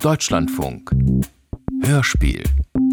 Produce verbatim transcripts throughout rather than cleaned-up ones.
Deutschlandfunk Hörspiel.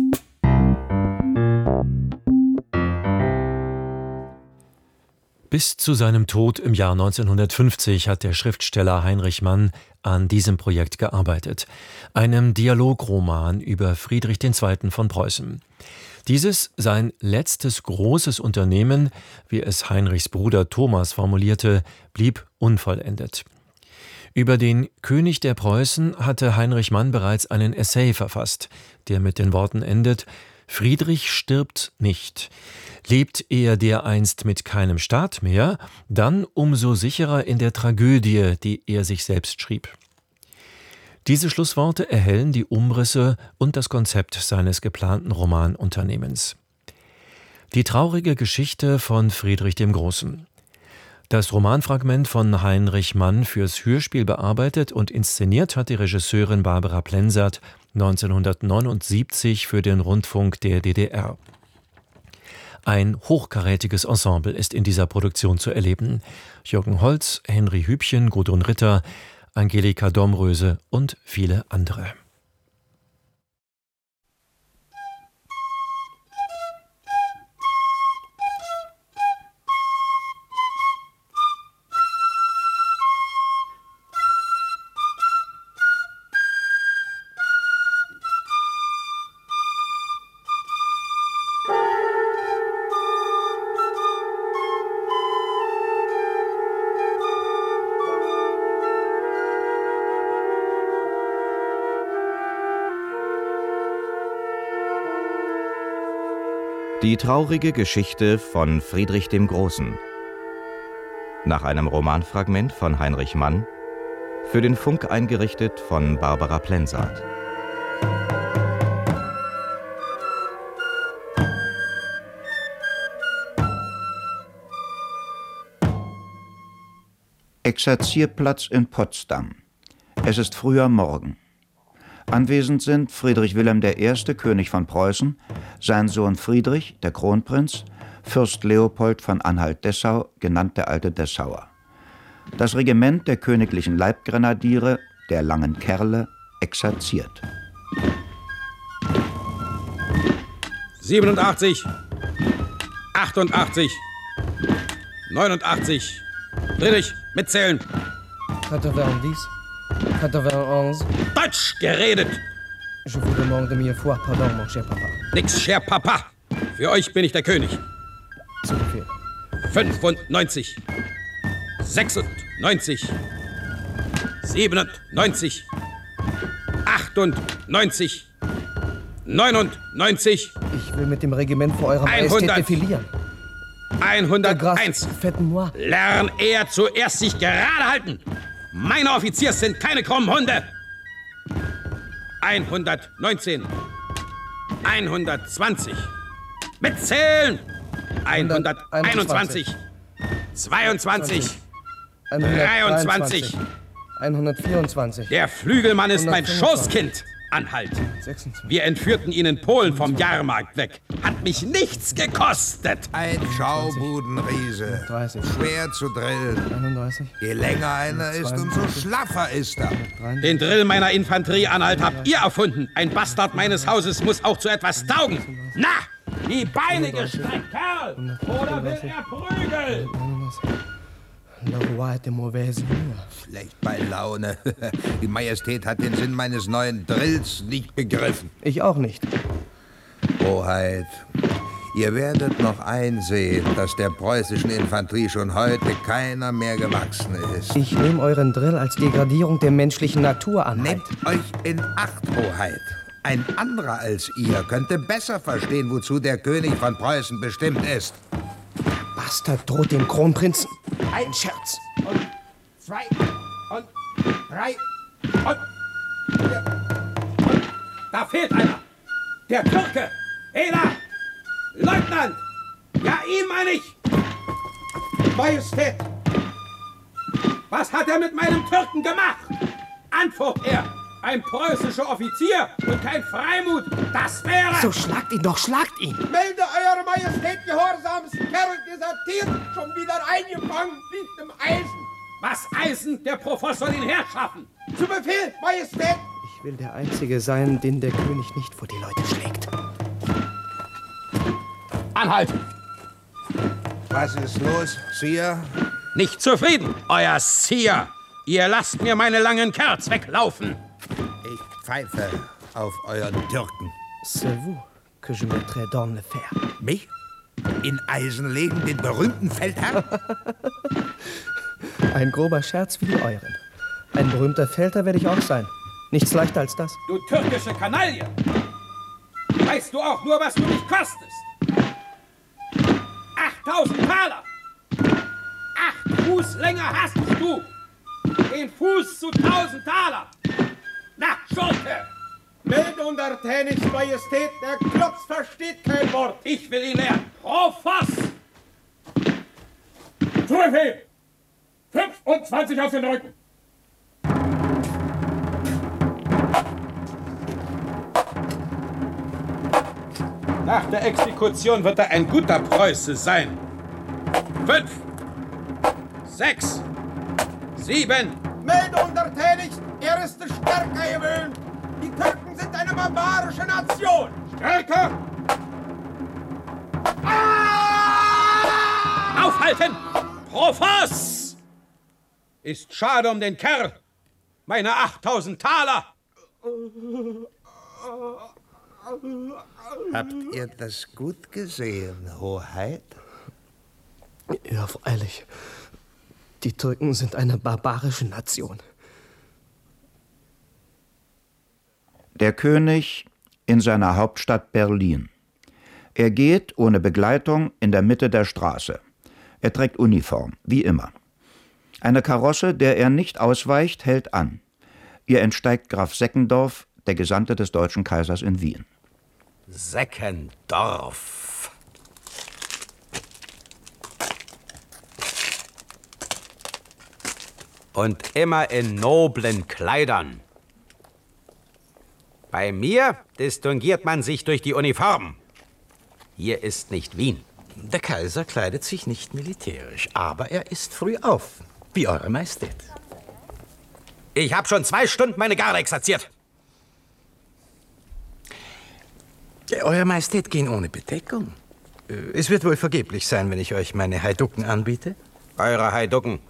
Bis zu seinem Tod im Jahr neunzehnhundertfünfzig hat der Schriftsteller Heinrich Mann an diesem Projekt gearbeitet, einem Dialogroman über Friedrich der Zweite. Von Preußen. Dieses, sein letztes großes Unternehmen, wie es Heinrichs Bruder Thomas formulierte, blieb unvollendet. Über den König der Preußen hatte Heinrich Mann bereits einen Essay verfasst, der mit den Worten endet: Friedrich stirbt nicht. Lebt er dereinst mit keinem Staat mehr, dann umso sicherer in der Tragödie, die er sich selbst schrieb. Diese Schlussworte erhellen die Umrisse und das Konzept seines geplanten Romanunternehmens. Die traurige Geschichte von Friedrich dem Großen. Das Romanfragment von Heinrich Mann fürs Hörspiel bearbeitet und inszeniert hat die Regisseurin Barbara Plensert neunzehnhundertneunundsiebzig für den Rundfunk der D D R. Ein hochkarätiges Ensemble ist in dieser Produktion zu erleben. Jürgen Holz, Henry Hübchen, Gudrun Ritter, Angelika Domröse und viele andere. Die traurige Geschichte von Friedrich dem Großen. Nach einem Romanfragment von Heinrich Mann, für den Funk eingerichtet von Barbara Plensart. Exerzierplatz in Potsdam. Es ist früher Morgen. Anwesend sind Friedrich Wilhelm der Erste., König von Preußen, sein Sohn Friedrich, der Kronprinz, Fürst Leopold von Anhalt-Dessau, genannt der alte Dessauer. Das Regiment der königlichen Leibgrenadiere, der Langen Kerle, exerziert. siebenundachtzig, achtundachtzig, neunundachtzig. Friedrich, mitzählen. quatre-vingt-dix, quatre-vingt-onze. Deutsch geredet! Je vous demande mille fois pardon, mon cher Papa. Nix, cher Papa. Für euch bin ich der König. Zu Befehl. fünfundneunzig, sechsundneunzig, siebenundneunzig, achtundneunzig, neunundneunzig. Ich will mit dem Regiment vor eurer Majestät defilieren. hunderteins. Faites-moi. Lern er zuerst sich gerade halten. Meine Offiziers sind keine krummen Hunde. hundertneunzehn, hundertzwanzig. Mitzählen. hunderteinundzwanzig, zweiundzwanzig, dreiundzwanzig. hundertvierundzwanzig. Der Flügelmann ist mein Schoßkind. Anhalt. sechsundzwanzig. Wir entführten ihn in Polen vom Jahrmarkt weg. Hat mich nichts gekostet. Ein Schaubudenriese. dreißig. Schwer zu drillen. einunddreißig. Je länger einer ist, umso schlaffer ist er. Den Drill meiner Infanterie, Anhalt, habt ihr erfunden. Ein Bastard meines Hauses muss auch zu etwas taugen. Na, die Beine gestreckt, Kerl! Oder will er prügeln? Le roi est de mauvaise humeur. Schlecht bei Laune. Die Majestät hat den Sinn meines neuen Drills nicht begriffen. Ich auch nicht. Hoheit, ihr werdet noch einsehen, dass der preußischen Infanterie schon heute keiner mehr gewachsen ist. Ich nehme euren Drill als Degradierung der menschlichen Natur an. Nehmt euch in Acht, Hoheit. Ein anderer als ihr könnte besser verstehen, wozu der König von Preußen bestimmt ist. Bastard droht dem Kronprinzen. Ein Scherz. Und zwei und drei und vier. Und da fehlt einer. Der Türke. Eda. Leutnant. Ja, ihn meine ich. Majestät. Was hat er mit meinem Türken gemacht? Antwort er. Ein preußischer Offizier und kein Freimut. Das wäre... So schlagt ihn doch, schlagt ihn. Melde Eure Majestät gehorsams. Kerl desertiert, schon wieder eingefangen, liegt im Eisen. Was Eisen? Der Professor soll ihn herschaffen. Zu Befehl, Majestät. Ich will der Einzige sein, den der König nicht vor die Leute schlägt. Anhalten! Was ist los, Sire? Nicht zufrieden, euer Sire! Ihr lasst mir meine langen Kerls weglaufen! Ich pfeife auf euren Türken. C'est vous que je mettrai dans le fer. Mich? In Eisen legen, den berühmten Feldherrn? Ein grober Scherz wie die euren. Ein berühmter Feldherr werde ich auch sein. Nichts leichter als das. Du türkische Kanaille! Weißt du auch nur, was du mich kostest? achttausend Taler! Acht Fuß länger hast du! Den Fuß zu tausend Taler! Na, Schurke! Mild und artänisch, Majestät, der Klotz versteht kein Wort. Ich will ihn lernen. Profoss! Zu Befehl! fünfundzwanzig auf den Rücken! Nach der Exekution wird er ein guter Preuße sein. Fünf, sechs, sieben. Mild und artänisch, er ist stärker gewöhnt. Die Türken sind eine barbarische Nation. Stärker! Ah! Aufhalten! Profoss! Ist schade um den Kerl. Meine achttausend Taler. Habt ihr das gut gesehen, Hoheit? Ja, freilich. Die Türken sind eine barbarische Nation. Der König in seiner Hauptstadt Berlin. Er geht ohne Begleitung in der Mitte der Straße. Er trägt Uniform, wie immer. Eine Karosse, der er nicht ausweicht, hält an. Ihr entsteigt Graf Seckendorf, der Gesandte des deutschen Kaisers in Wien. Seckendorf. Und immer in noblen Kleidern. Bei mir distinguiert man sich durch die Uniform. Hier ist nicht Wien. Der Kaiser kleidet sich nicht militärisch, aber er ist früh auf, wie Eure Majestät. Ich habe schon zwei Stunden meine Garde exerziert. Euer Majestät gehen ohne Bedeckung. Es wird wohl vergeblich sein, wenn ich euch meine Heiducken anbiete. Eure Heiducken?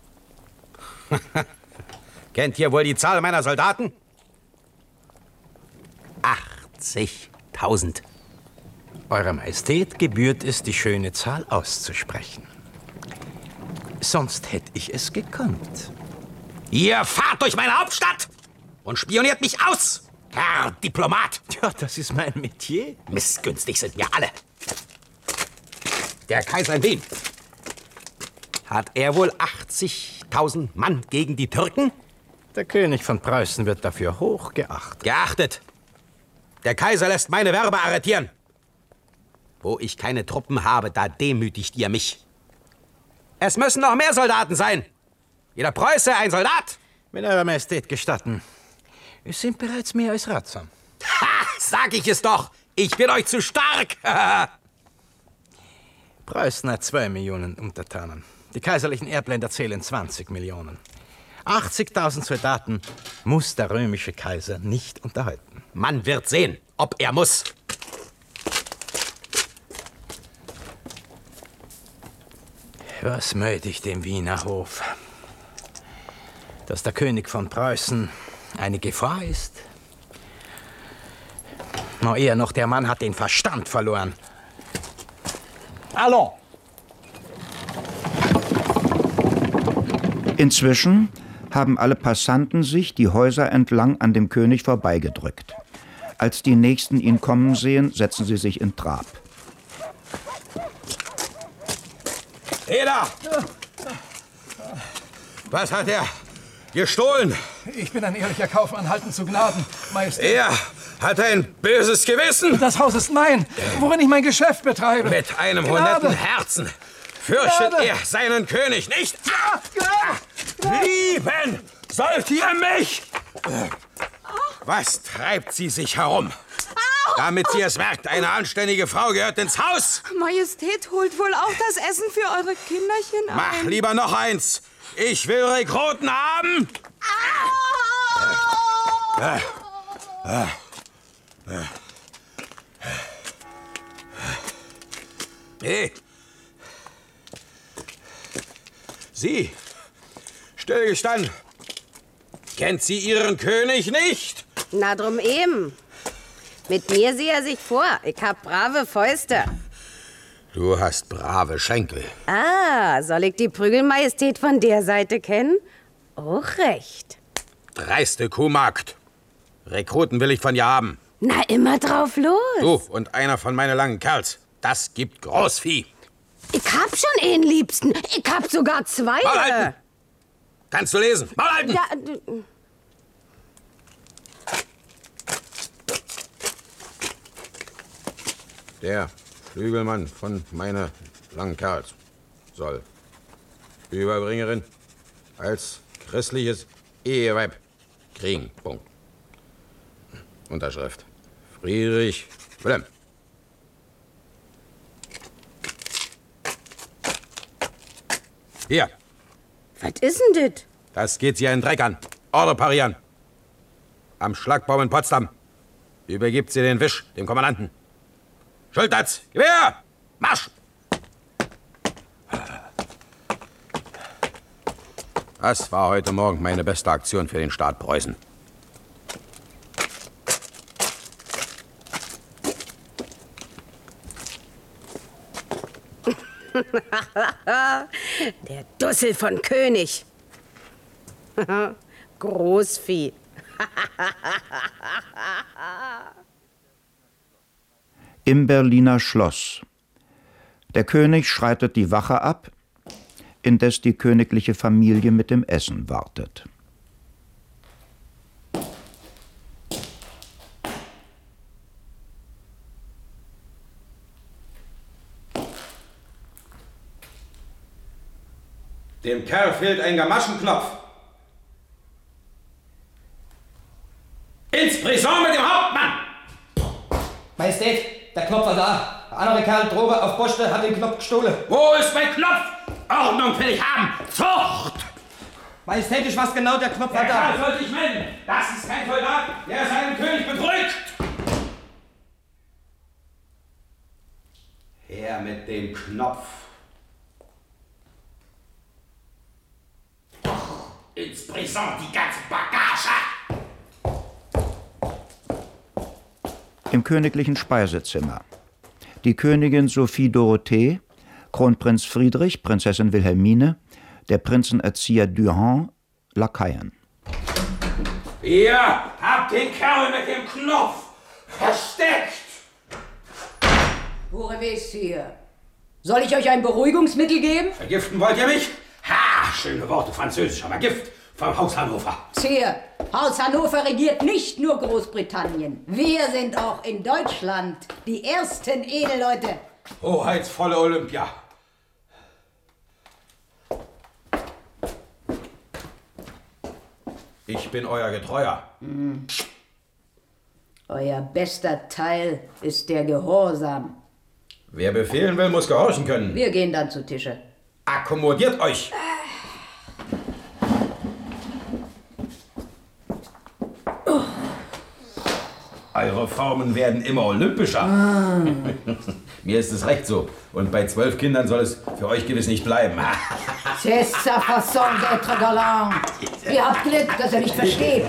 Kennt ihr wohl die Zahl meiner Soldaten? achtzigtausend. Eurer Majestät gebührt es, die schöne Zahl auszusprechen. Sonst hätte ich es gekonnt. Ihr fahrt durch meine Hauptstadt und spioniert mich aus, Herr Diplomat. Ja, das ist mein Metier. Missgünstig sind wir alle. Der Kaiser in Wien. Hat er wohl achtzigtausend Mann gegen die Türken? Der König von Preußen wird dafür hoch geachtet. Geachtet. Der Kaiser lässt meine Werber arretieren. Wo ich keine Truppen habe, da demütigt ihr mich. Es müssen noch mehr Soldaten sein. Jeder Preuße ein Soldat. Wenn Eure Majestät gestatten, es sind bereits mehr als ratsam. Ha, sag ich es doch. Ich bin euch zu stark. Preußen hat zwei Millionen Untertanen. Die kaiserlichen Erbländer zählen zwanzig Millionen. achtzigtausend Soldaten muss der römische Kaiser nicht unterhalten. Man wird sehen, ob er muss. Was möchte ich dem Wiener Hof? Dass der König von Preußen eine Gefahr ist? Noch eher noch, der Mann hat den Verstand verloren. Allons! Inzwischen haben alle Passanten sich die Häuser entlang an dem König vorbeigedrückt. Als die Nächsten ihn kommen sehen, setzen sie sich in Trab. Eda! Was hat er gestohlen? Ich bin ein ehrlicher Kaufmann, halten zu Gnaden, Majestät. Er hat ein böses Gewissen. Das Haus ist mein, worin ich mein Geschäft betreibe. Mit einem Gnade. honetten Herzen fürchtet Gnade. er seinen König nicht. Ja, Gnade. Lieben sollt ihr mich! Was treibt sie sich herum? Damit sie es merkt, eine anständige Frau gehört ins Haus. Majestät holt wohl auch das Essen für eure Kinderchen ein. Mach lieber noch eins. Ich will Rekruten haben. Ah! Äh, Ah. Ah. Hey! Sie, still gestanden, kennt sie Ihren König nicht? Na drum eben. Mit mir sieht er sich vor. Ich hab brave Fäuste. Du hast brave Schenkel. Ah, soll ich die Prügelmajestät von der Seite kennen? Auch recht. Dreiste Kuhmagd. Rekruten will ich von dir haben. Na, immer drauf los. Du und einer von meinen langen Kerls. Das gibt Großvieh. Ich hab schon einen Liebsten. Ich hab sogar zwei. Mal halten. Kannst du lesen? Mal halten. Ja, Der Flügelmann von meiner langen Kerls soll Überbringerin als christliches Eheweib kriegen. Punkt. Unterschrift. Friedrich Wilhelm. Hier. Was ist denn das? Das geht Sie einen Dreck an. Order parieren. Am Schlagbaum in Potsdam übergibt sie den Wisch dem Kommandanten. Schulterz, Gewehr! Marsch! Das war heute Morgen meine beste Aktion für den Staat Preußen. Der Dussel von König. Großvieh. Im Berliner Schloss. Der König schreitet die Wache ab, indes die königliche Familie mit dem Essen wartet. Dem Kerl fehlt ein Gamaschenknopf. Ins Prison mit dem Hauptmann! Majestät, der Knopf war da. Der andere Kerl droben auf Poste hat den Knopf gestohlen. Wo ist mein Knopf? Ordnung will ich haben! Zucht! Majestät, ich weiß genau, der Knopf war Der da. Kerl soll sich melden. Das ist kein Soldat, der seinen König betrügt. Her mit dem Knopf. Ins Prison die ganze Bagage! Im königlichen Speisezimmer. Die Königin Sophie Dorothee, Kronprinz Friedrich, Prinzessin Wilhelmine, der Prinzenerzieher Durand, Lakaien. Ihr habt den Kerl mit dem Knopf versteckt! Bourvessier, soll ich euch ein Beruhigungsmittel geben? Vergiften wollt ihr mich? Ha, schöne Worte, französisch, aber Gift vom Haus Hannover. Sire, Haus Hannover regiert nicht nur Großbritannien. Wir sind auch in Deutschland die ersten Edelleute. Hoheitsvolle Olympia. Ich bin euer Getreuer. Hm. Euer bester Teil ist der Gehorsam. Wer befehlen will, muss gehorchen können. Wir gehen dann zu Tische. Akkommodiert euch! Oh. Eure Formen werden immer olympischer. Ah. Mir ist es recht so. Und bei zwölf Kindern soll es für euch gewiss nicht bleiben. C'est sa façon d'être galant. Ihr habt Glück, dass er nicht versteht.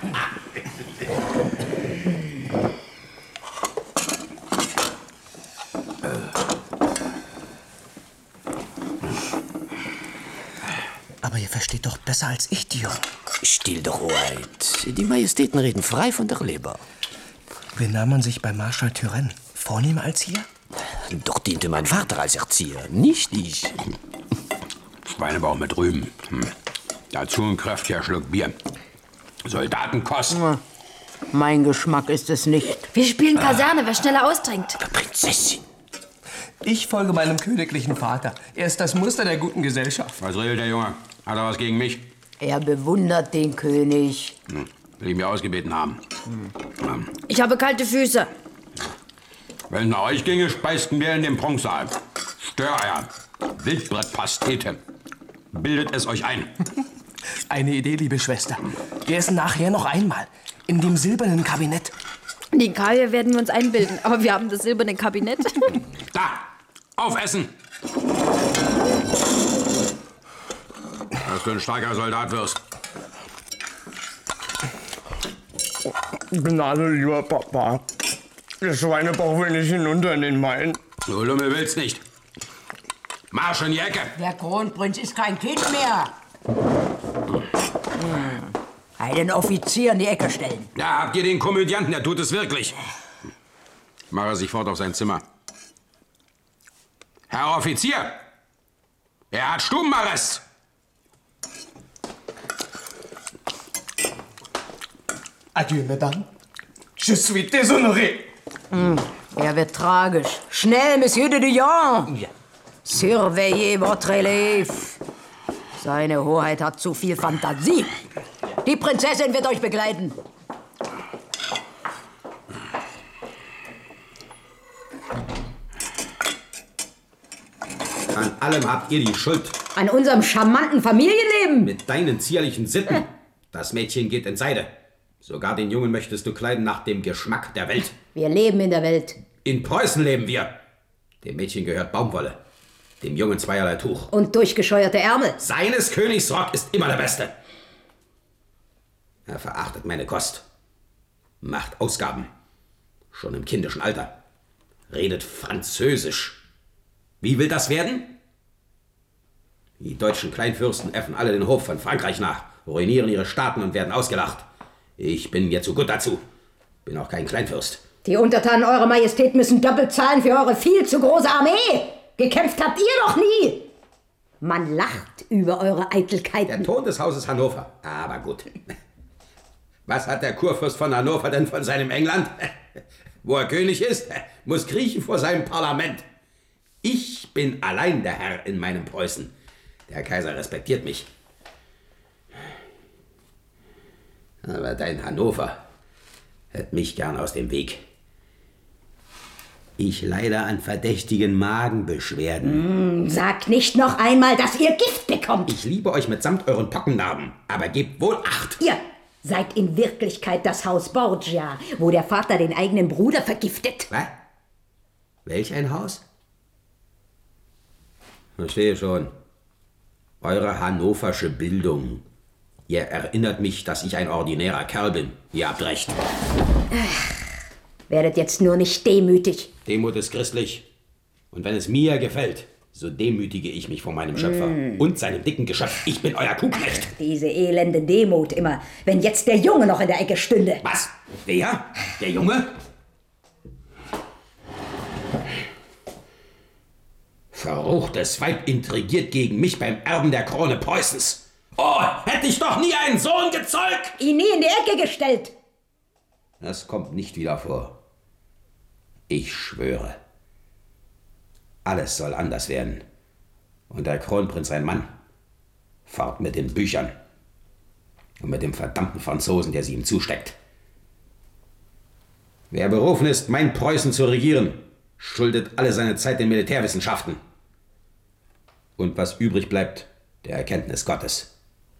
Aber ihr versteht doch besser als ich, die Jungen. Still doch, Hoheit. Die Majestäten reden frei von der Leber. Benahm man sich bei Marschall Turenne vornehmer als hier? Doch diente mein Vater als Erzieher, nicht ich. Schweinebauch mit Rüben. Hm. Dazu ein kräftiger Schluck Bier. Soldatenkost. Mein Geschmack ist es nicht. Wir spielen Kaserne, wer schneller austrinkt. Prinzessin. Ich folge meinem königlichen Vater. Er ist das Muster der guten Gesellschaft. Was redet der Junge? Hat er was gegen mich? Er bewundert den König. Hm. Will ich mir ausgebeten haben. Hm. Ich habe kalte Füße. Wenn es nach euch ginge, speisten wir in dem Prunksaal. Störeier, Wildbrettpastete. Bildet es euch ein. Eine Idee, liebe Schwester. Wir essen nachher noch einmal. In dem silbernen Kabinett. Den Kaviar werden wir uns einbilden, aber wir haben das silberne Kabinett. Da! Aufessen! Dass du ein starker Soldat wirst. Gnade, lieber Papa. Der Schweinebauch will nicht hinunter in den Main. Du Lummel willst nicht. Marsch in die Ecke! Der Kronprinz ist kein Kind mehr. Hm. Einen Offizier in die Ecke stellen. Ja, habt ihr den Komödianten, der tut es wirklich. Mach er sich fort auf sein Zimmer. Herr Offizier! Er hat Stubenarrest! Adieu, Madame. Je suis déshonoré. Hm. Er wird tragisch. Schnell, Monsieur de Dion! Ja. Surveillez votre élève. Seine Hoheit hat zu viel Fantasie. Die Prinzessin wird euch begleiten. An allem habt ihr die Schuld. An unserem charmanten Familienleben. Mit deinen zierlichen Sitten. Das Mädchen geht in Seide. Sogar den Jungen möchtest du kleiden nach dem Geschmack der Welt. Wir leben in der Welt. In Preußen leben wir. Dem Mädchen gehört Baumwolle. Dem Jungen zweierlei Tuch. Und durchgescheuerte Ärmel. Seines Königs Rock ist immer der beste. Er verachtet meine Kost. Macht Ausgaben. Schon im kindischen Alter. Redet Französisch. Wie will das werden? Die deutschen Kleinfürsten äffen alle den Hof von Frankreich nach, ruinieren ihre Staaten und werden ausgelacht. Ich bin mir zu gut dazu. Bin auch kein Kleinfürst. Die Untertanen Eurer Majestät müssen doppelt zahlen für eure viel zu große Armee. Gekämpft habt ihr doch nie. Man lacht über eure Eitelkeiten. Der Ton des Hauses Hannover. Aber gut. Was hat der Kurfürst von Hannover denn von seinem England? Wo er König ist, muss kriechen vor seinem Parlament. Ich bin allein der Herr in meinem Preußen. Der Kaiser respektiert mich. Aber dein Hannover hält mich gern aus dem Weg. Ich leide an verdächtigen Magenbeschwerden. Mm, sagt nicht noch einmal, dass ihr Gift bekommt. Ich liebe euch mitsamt euren Pockennarben, aber gebt wohl Acht. Ihr seid in Wirklichkeit das Haus Borgia, wo der Vater den eigenen Bruder vergiftet. Was? Welch ein Haus? Verstehe schon. Eure hannoversche Bildung. Ihr erinnert mich, dass ich ein ordinärer Kerl bin. Ihr habt recht. Ach, werdet jetzt nur nicht demütig. Demut ist christlich. Und wenn es mir gefällt, so demütige ich mich vor meinem Schöpfer Mm. und seinem dicken Geschöpf. Ich bin euer Kuhknecht. Diese elende Demut immer, wenn jetzt der Junge noch in der Ecke stünde. Was? Wer? Der Junge? Verruchtes Weib intrigiert gegen mich beim Erben der Krone Preußens. Oh, hätte ich doch nie einen Sohn gezeugt! Ihn nie in die Ecke gestellt. Das kommt nicht wieder vor. Ich schwöre. Alles soll anders werden. Und der Kronprinz ein Mann. Fahrt mit den Büchern. Und mit dem verdammten Franzosen, der sie ihm zusteckt. Wer berufen ist, mein Preußen zu regieren, schuldet alle seine Zeit den Militärwissenschaften. Und was übrig bleibt, der Erkenntnis Gottes.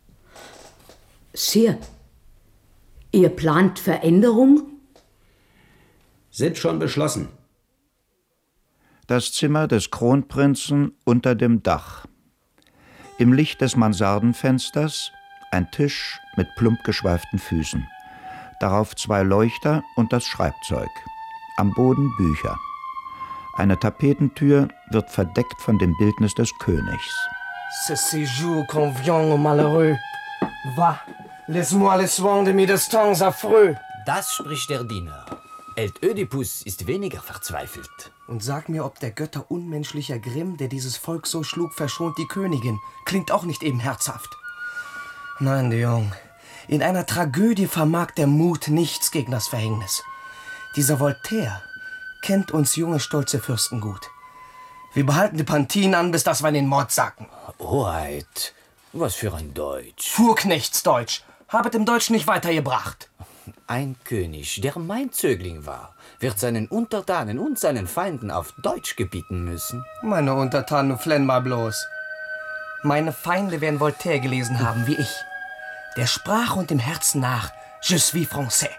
Sire, ihr plant Veränderung? Sind schon beschlossen. Das Zimmer des Kronprinzen unter dem Dach. Im Licht des Mansardenfensters ein Tisch mit plump geschweiften Füßen. Darauf zwei Leuchter und das Schreibzeug. Am Boden Bücher. Eine Tapetentür wird verdeckt von dem Bildnis des Königs. Ce séjour convient aux malheureux. Va, laisse-moi les soins de mes destins affreux. Das spricht der Diener. Held Ödipus ist weniger verzweifelt. Und sag mir, ob der Götter unmenschlicher Grimm, der dieses Volk so schlug, verschont die Königin. Klingt auch nicht eben herzhaft. Nein, Dion. In einer Tragödie vermag der Mut nichts gegen das Verhängnis. Dieser Voltaire kennt uns junge, stolze Fürsten gut. Wir behalten die Pantinen an, bis dass wir in den Mord sacken. Hoheit, was für ein Deutsch. Fuhrknechtsdeutsch. Habet im Deutsch nicht weitergebracht. Ein König, der mein Zögling war, wird seinen Untertanen und seinen Feinden auf Deutsch gebieten müssen. Meine Untertanen flennen mal bloß. Meine Feinde werden Voltaire gelesen haben, wie ich. der sprach und dem Herzen nach, Je suis français.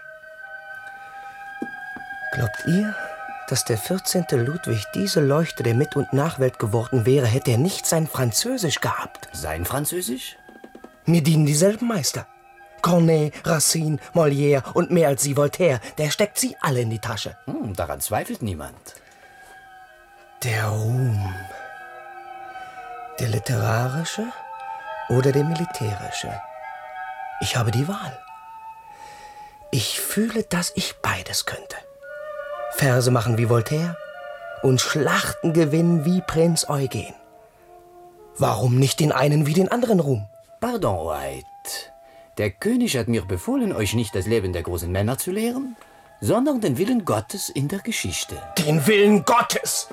Glaubt ihr, dass der vierzehnte Ludwig diese Leuchte der Mit- und Nachwelt geworden wäre, hätte er nicht sein Französisch gehabt? Sein Französisch? Mir dienen dieselben Meister. Corneille, Racine, Molière und mehr als sie Voltaire. Der steckt sie alle in die Tasche. Hm, daran zweifelt niemand. Der Ruhm. Der literarische oder der militärische? Ich habe die Wahl. Ich fühle, dass ich beides könnte. Verse machen wie Voltaire und Schlachten gewinnen wie Prinz Eugen. Warum nicht den einen wie den anderen Ruhm? Pardon, White. Der König hat mir befohlen, euch nicht das Leben der großen Männer zu lehren, sondern den Willen Gottes in der Geschichte. Den Willen Gottes!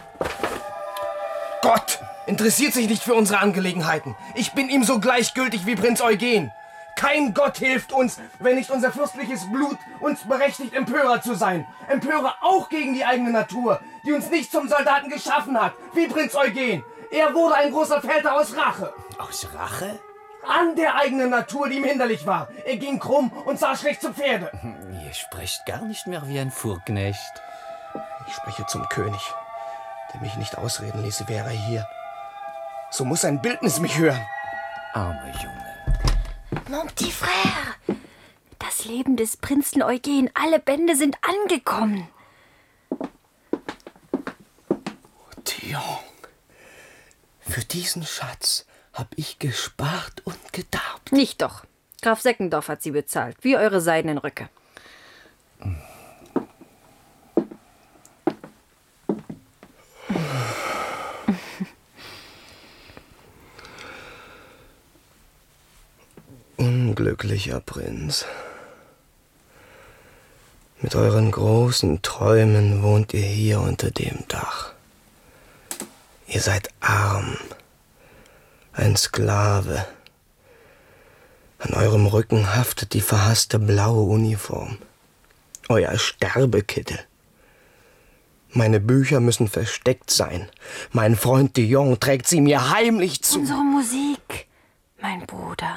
Gott interessiert sich nicht für unsere Angelegenheiten. Ich bin ihm so gleichgültig wie Prinz Eugen. Kein Gott hilft uns, wenn nicht unser fürstliches Blut uns berechtigt, Empörer zu sein. Empörer auch gegen die eigene Natur, die uns nicht zum Soldaten geschaffen hat, wie Prinz Eugen. Er wurde ein großer Feldherr aus Rache. Aus Rache? An der eigenen Natur, die ihm hinderlich war. Er ging krumm und sah schlecht zu Pferde. Ihr sprecht gar nicht mehr wie ein Fuhrknecht. Ich spreche zum König, der mich nicht ausreden ließe, wäre er hier. So muss sein Bildnis mich hören. Armer Junge. Mon petit frère, das Leben des Prinzen Eugen, alle Bände sind angekommen. Dion, für diesen Schatz hab ich gespart und gedarbt. Nicht doch. Graf Seckendorf hat sie bezahlt, wie eure seidenen Röcke. Unglücklicher Prinz. Mit euren großen Träumen wohnt ihr hier unter dem Dach. Ihr seid arm, ein Sklave. An eurem Rücken haftet die verhasste blaue Uniform. Euer Sterbekittel. Meine Bücher müssen versteckt sein. Mein Freund Dion trägt sie mir heimlich zu. Unsere Musik, mein Bruder.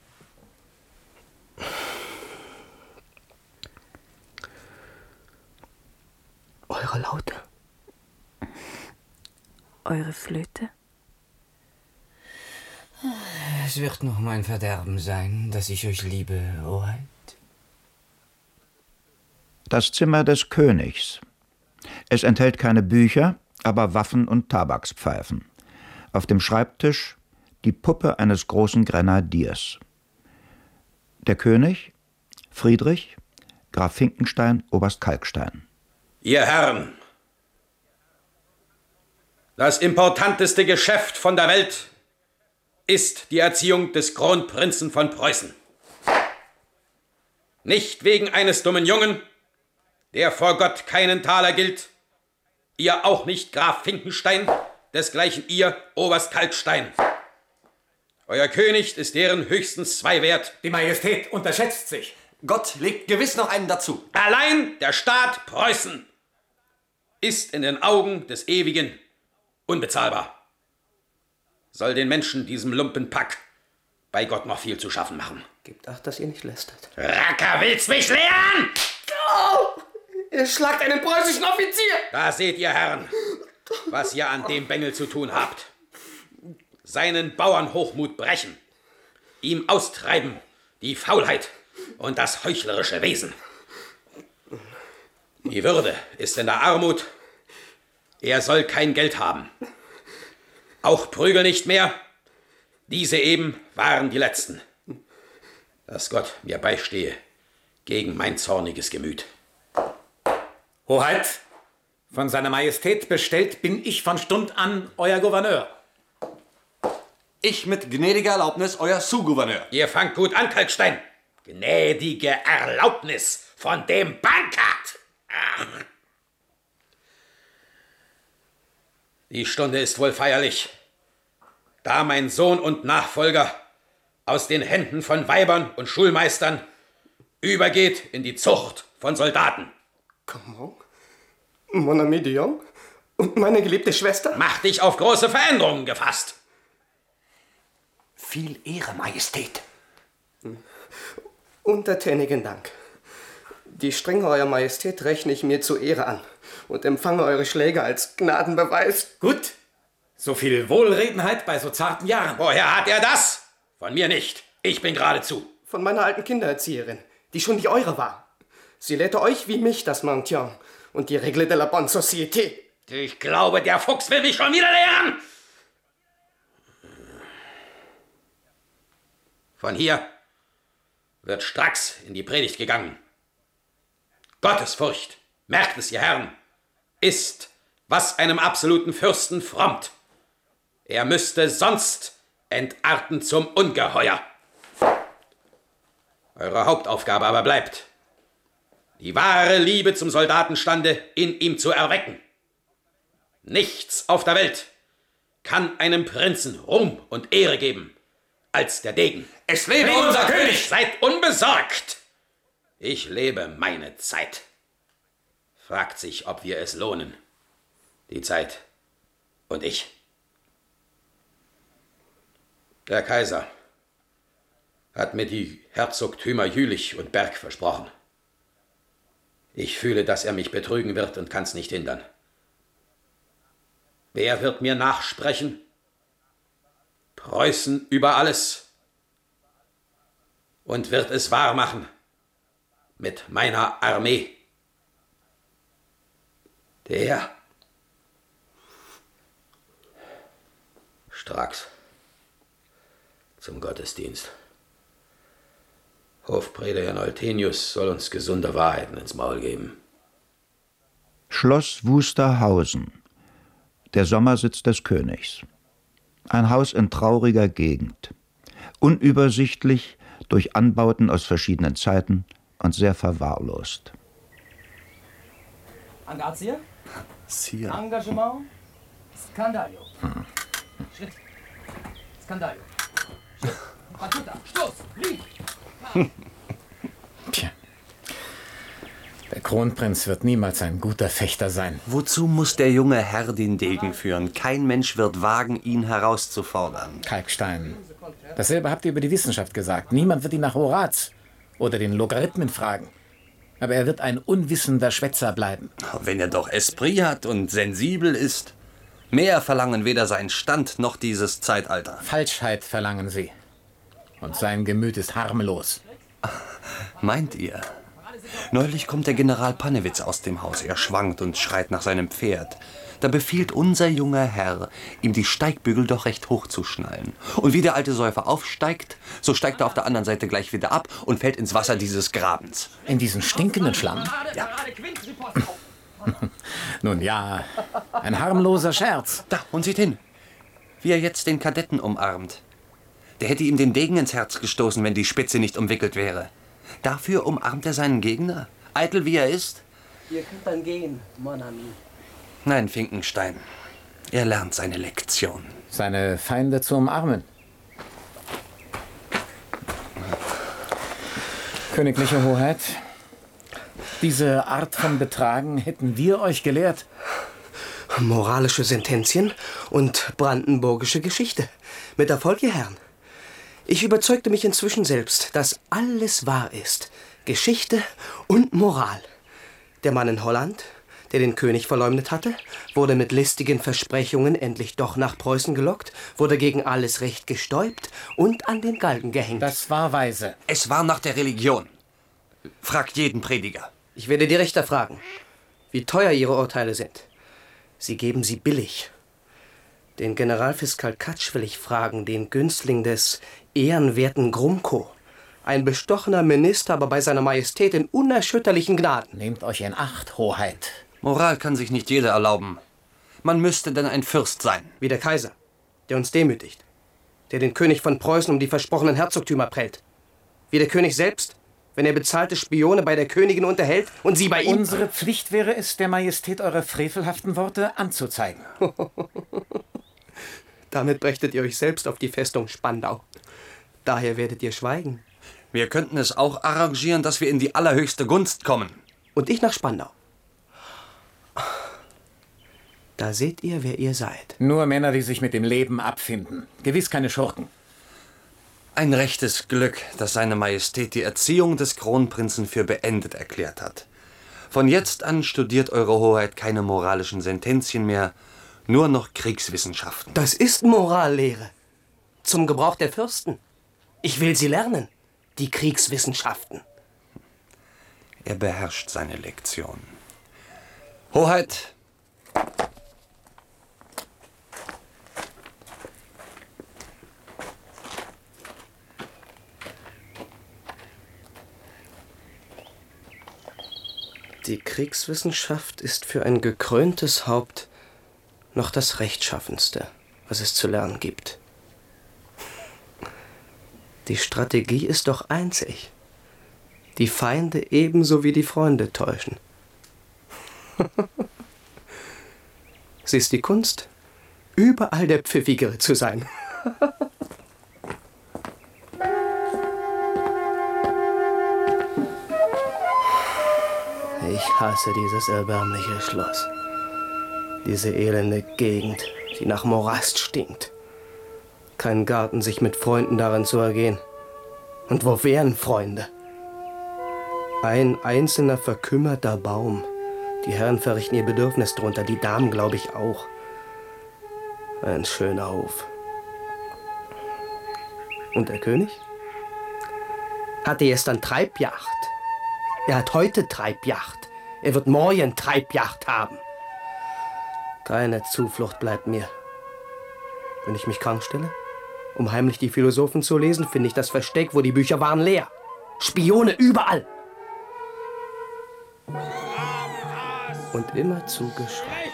Eure Laute. Eure Flöte. Es wird noch mein Verderben sein, dass ich euch liebe, Hoheit. Das Zimmer des Königs. Es enthält keine Bücher, aber Waffen und Tabakspfeifen. Auf dem Schreibtisch die Puppe eines großen Grenadiers. Der König, Friedrich, Graf Finkenstein, Oberst Kalkstein. Ihr Herren, das importanteste Geschäft von der Welt ist die Erziehung des Kronprinzen von Preußen. Nicht wegen eines dummen Jungen, der vor Gott keinen Taler gilt, ihr auch nicht Graf Finkenstein, desgleichen ihr Oberst Kalkstein. Euer König ist deren höchstens zwei wert. Die Majestät unterschätzt sich. Gott legt gewiss noch einen dazu. Allein der Staat Preußen ist in den Augen des Ewigen unbezahlbar. Soll den Menschen, diesem Lumpenpack, bei Gott noch viel zu schaffen machen. Gebt Acht, dass ihr nicht lästert. Racker, willst mich lehren? Oh, ihr schlagt einen preußischen Offizier! Da seht ihr, Herren, was ihr an dem Bengel zu tun habt. Seinen Bauernhochmut brechen, ihm austreiben die Faulheit und das heuchlerische Wesen. Die Würde ist in der Armut. Er soll kein Geld haben. Auch Prügel nicht mehr. Diese eben waren die letzten. Dass Gott mir beistehe gegen mein zorniges Gemüt. Hoheit, von seiner Majestät bestellt bin ich von Stund an euer Gouverneur. Ich mit gnädiger Erlaubnis euer Sous-Gouverneur. Ihr fangt gut an, Kalkstein. Gnädige Erlaubnis von dem Bankart. Ach. Die Stunde ist wohl feierlich, da mein Sohn und Nachfolger aus den Händen von Weibern und Schulmeistern übergeht in die Zucht von Soldaten. Comment? Mon ami Dion? Und meine geliebte Schwester? Mach dich auf große Veränderungen gefasst. Viel Ehre, Majestät. Untertänigen Dank. Die Strenge Eurer Majestät rechne ich mir zur Ehre an und empfange eure Schläge als Gnadenbeweis. Gut. So viel Wohlredenheit bei so zarten Jahren. Woher hat er das? Von mir nicht. Ich bin geradezu. Von meiner alten Kindererzieherin, die schon die eure war. Sie lehrte euch wie mich das Maintien und die Règle de la bonne société. Ich glaube, der Fuchs will mich schon wieder lehren. Von hier wird stracks in die Predigt gegangen. Gottesfurcht, merkt es, ihr Herren, ist, was einem absoluten Fürsten frommt. Er müsste sonst entarten zum Ungeheuer. Eure Hauptaufgabe aber bleibt, die wahre Liebe zum Soldatenstande in ihm zu erwecken. Nichts auf der Welt kann einem Prinzen Ruhm und Ehre geben als der Degen. Es lebe unser König! Seid unbesorgt! Ich lebe meine Zeit. Fragt sich, ob wir es lohnen. Die Zeit und ich. Der Kaiser hat mir die Herzogtümer Jülich und Berg versprochen. Ich fühle, dass er mich betrügen wird und kann's nicht hindern. Wer wird mir nachsprechen? Preußen über alles. Und wird es wahr machen mit meiner Armee. Der stracks zum Gottesdienst. Hofprediger Neutenius soll uns gesunde Wahrheiten ins Maul geben. Schloss Wusterhausen. Der Sommersitz des Königs. Ein Haus in trauriger Gegend. Unübersichtlich durch Anbauten aus verschiedenen Zeiten und sehr verwahrlost. Engagement? Sire. Engagement? Skandalio. Hm. Schritt. Skandalio. Schritt. Battuta. Stoß. Lied. Tja. Der Kronprinz wird niemals ein guter Fechter sein. Wozu muss der junge Herr den Degen führen? Kein Mensch wird wagen, ihn herauszufordern. Kalkstein. Dasselbe habt ihr über die Wissenschaft gesagt. Niemand wird ihn nach Horaz oder den Logarithmen fragen. Aber er wird ein unwissender Schwätzer bleiben. Wenn er doch Esprit hat und sensibel ist. Mehr verlangen weder sein Stand noch dieses Zeitalter. Falschheit verlangen sie. Und sein Gemüt ist harmlos. Meint ihr? Neulich kommt der General Pannewitz aus dem Haus. Er schwankt und schreit nach seinem Pferd. Da befiehlt unser junger Herr, ihm die Steigbügel doch recht hoch zu schnallen. Und wie der alte Säufer aufsteigt, so steigt er auf der anderen Seite gleich wieder ab und fällt ins Wasser dieses Grabens. In diesen stinkenden Schlamm? Ja. Nun ja, ein harmloser Scherz. Da, und seht hin, wie er jetzt den Kadetten umarmt. Der hätte ihm den Degen ins Herz gestoßen, wenn die Spitze nicht umwickelt wäre. Dafür umarmt er seinen Gegner, eitel wie er ist. Ihr könnt dann gehen, mon ami. Nein, Finkenstein, er lernt seine Lektion. Seine Feinde zu umarmen. Königliche Hoheit, diese Art von Betragen hätten wir euch gelehrt. Moralische Sentenzien und brandenburgische Geschichte. Mit Erfolg, ihr Herren. Ich überzeugte mich inzwischen selbst, dass alles wahr ist. Geschichte und Moral. Der Mann in Holland, der den König verleumdet hatte, wurde mit listigen Versprechungen endlich doch nach Preußen gelockt, wurde gegen alles Recht gestäupt und an den Galgen gehängt. Das war weise. Es war nach der Religion. Fragt jeden Prediger. Ich werde die Richter fragen, wie teuer ihre Urteile sind. Sie geben sie billig. Den Generalfiskal Katsch will ich fragen, den Günstling des ehrenwerten Grumko. Ein bestochener Minister, aber bei seiner Majestät in unerschütterlichen Gnaden. Nehmt euch in Acht, Hoheit. Moral kann sich nicht jeder erlauben. Man müsste denn ein Fürst sein. Wie der Kaiser, der uns demütigt. Der den König von Preußen um die versprochenen Herzogtümer prellt. Wie der König selbst, wenn er bezahlte Spione bei der Königin unterhält und sie bei ihm... Unsere Pflicht wäre es, der Majestät eure frevelhaften Worte anzuzeigen. Damit brächtet ihr euch selbst auf die Festung Spandau. Daher werdet ihr schweigen. Wir könnten es auch arrangieren, dass wir in die allerhöchste Gunst kommen. Und ich nach Spandau. Da seht ihr, wer ihr seid. Nur Männer, die sich mit dem Leben abfinden. Gewiss keine Schurken. Ein rechtes Glück, dass seine Majestät die Erziehung des Kronprinzen für beendet erklärt hat. Von jetzt an studiert Eure Hoheit keine moralischen Sentenzien mehr, nur noch Kriegswissenschaften. Das ist Morallehre. Zum Gebrauch der Fürsten. Ich will sie lernen, die Kriegswissenschaften. Er beherrscht seine Lektion. Hoheit! Die Kriegswissenschaft ist für ein gekröntes Haupt noch das Rechtschaffenste, was es zu lernen gibt. Die Strategie ist doch einzig. Die Feinde ebenso wie die Freunde täuschen. Sie ist die Kunst, überall der Pfiffigere zu sein. Ich hasse dieses erbärmliche Schloss. Diese elende Gegend, die nach Morast stinkt. Kein Garten, sich mit Freunden darin zu ergehen. Und wo wären Freunde? Ein einzelner verkümmerter Baum. Die Herren verrichten ihr Bedürfnis drunter, die Damen, glaube ich, auch. Ein schöner Hof. Und der König? Hatte gestern Treibjagd. Er hat heute Treibjagd. Er wird morgen Treibjagd haben. Keine Zuflucht bleibt mir. Wenn ich mich krank stelle, um heimlich die Philosophen zu lesen, finde ich das Versteck, wo die Bücher waren, leer. Spione überall. Und immer zu Geschrei.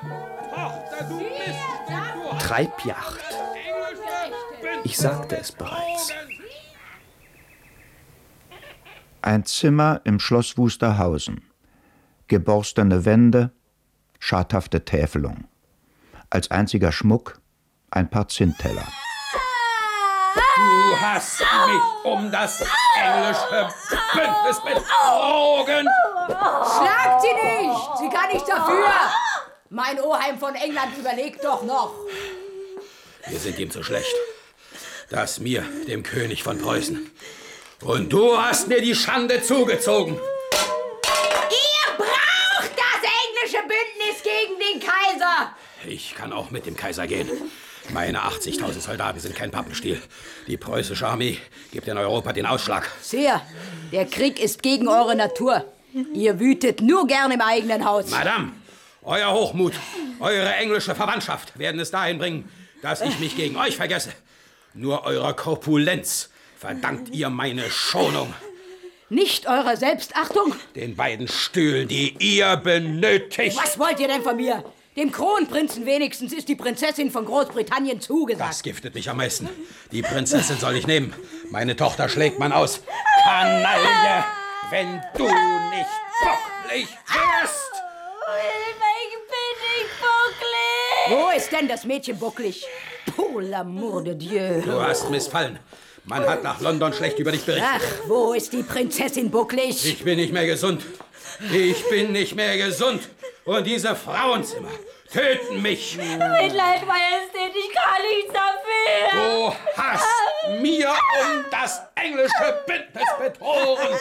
Treibjagd. Ich sagte es bereits. Ein Zimmer im Schloss Wusterhausen. Geborstene Wände, schadhafte Täfelung. Als einziger Schmuck ein paar Zinnteller. Du hast mich um das englische Bündnis betrogen. Schlagt sie nicht! Sie kann nichts dafür! Mein Oheim von England überlegt doch noch. Wir sind ihm zu schlecht. Das mir, dem König von Preußen. Und du hast mir die Schande zugezogen. Ihr braucht das englische Bündnis gegen den Kaiser. Ich kann auch mit dem Kaiser gehen. Meine achtzigtausend Soldaten sind kein Pappenstiel. Die preußische Armee gibt in Europa den Ausschlag. Sire, der Krieg ist gegen eure Natur. Ihr wütet nur gern im eigenen Haus. Madame, euer Hochmut, eure englische Verwandtschaft werden es dahin bringen, dass ich mich gegen euch vergesse. Nur eurer Korpulenz verdankt ihr meine Schonung. Nicht eurer Selbstachtung? Den beiden Stühlen, die ihr benötigt. Was wollt ihr denn von mir? Dem Kronprinzen wenigstens ist die Prinzessin von Großbritannien zugesagt. Das giftet mich am meisten. Die Prinzessin soll ich nehmen. Meine Tochter schlägt man aus. Kanaille, wenn du nicht bucklig wirst. Ich bin nicht bucklig. Wo ist denn das Mädchen bucklig? Pour l'amour de Dieu. Du hast missfallen. Man hat nach London schlecht über dich berichtet. Ach, wo ist die Prinzessin bucklig? Ich bin nicht mehr gesund. Ich bin nicht mehr gesund. Und diese Frauenzimmer töten mich. Mitleid, Majestät, ich kann nichts dafür. Du hast mir um das englische Bündnis betrogen.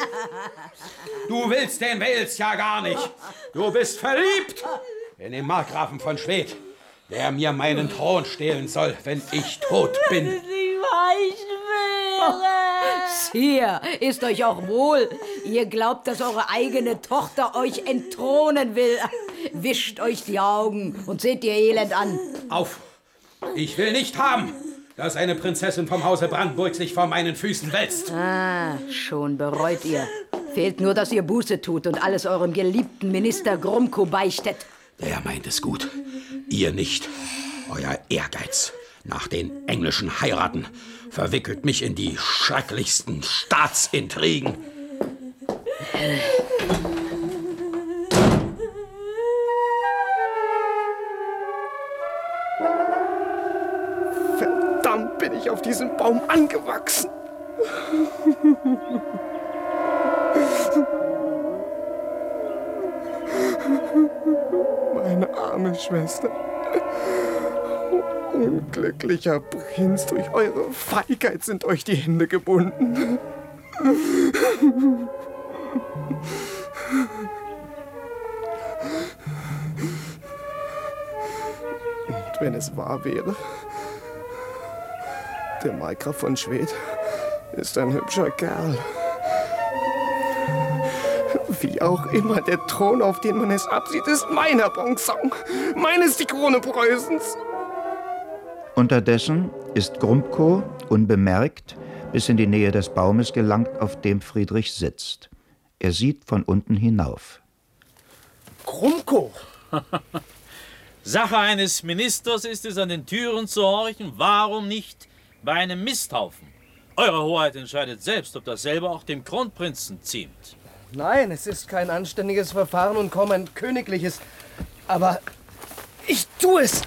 Du willst den Wales ja gar nicht. Du bist verliebt in den Markgrafen von Schwedt, der mir meinen Thron stehlen soll, wenn ich tot bin. Das ist nicht wahr, ich schwöre. Sire, ist euch auch wohl. Ihr glaubt, dass eure eigene Tochter euch entthronen will. Wischt euch die Augen und seht ihr Elend an. Auf! Ich will nicht haben, dass eine Prinzessin vom Hause Brandenburg sich vor meinen Füßen wälzt. Ah, schon bereut ihr. Fehlt nur, dass ihr Buße tut und alles eurem geliebten Minister Grumko beichtet. Der meint es gut. Ihr nicht. Euer Ehrgeiz nach den englischen Heiraten verwickelt mich in die schrecklichsten Staatsintrigen. Verdammt, bin ich auf diesen Baum angewachsen. Meine arme Schwester. Unglücklicher Prinz, durch eure Feigheit sind euch die Hände gebunden. Und wenn es wahr wäre, der Markgraf von Schwedt ist ein hübscher Kerl. Wie auch immer, der Thron, auf den man es absieht, ist meiner, Bronzong. Meine ist die Krone Preußens. Unterdessen ist Grumbkow unbemerkt bis in die Nähe des Baumes gelangt, auf dem Friedrich sitzt. Er sieht von unten hinauf. Grumbkow! Sache eines Ministers ist es, an den Türen zu horchen. Warum nicht bei einem Misthaufen? Eure Hoheit entscheidet selbst, ob dasselbe auch dem Kronprinzen ziemt. Nein, es ist kein anständiges Verfahren und kaum ein königliches. Aber ich tue es.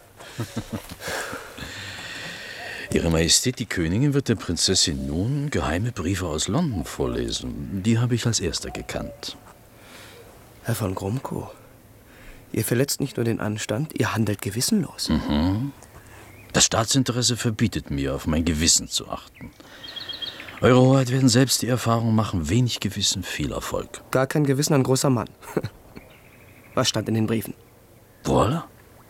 Ihre Majestät, die Königin wird der Prinzessin nun geheime Briefe aus London vorlesen. Die habe ich als erster gekannt. Herr von Grumbkow, ihr verletzt nicht nur den Anstand, ihr handelt gewissenlos. Mhm. Das Staatsinteresse verbietet mir, auf mein Gewissen zu achten. Eure Hoheit werden selbst die Erfahrung machen, wenig Gewissen, viel Erfolg. Gar kein Gewissen, ein großer Mann. Was stand in den Briefen? Voilà.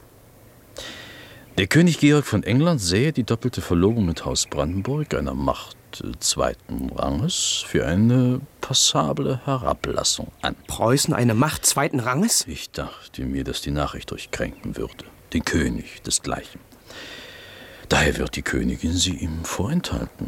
Der König Georg von England sähe die doppelte Verlobung mit Haus Brandenburg, einer Macht zweiten Ranges, für eine passable Herablassung an. Preußen eine Macht zweiten Ranges? Ich dachte mir, dass die Nachricht euch kränken würde. Den König desgleichen. Daher wird die Königin sie ihm vorenthalten.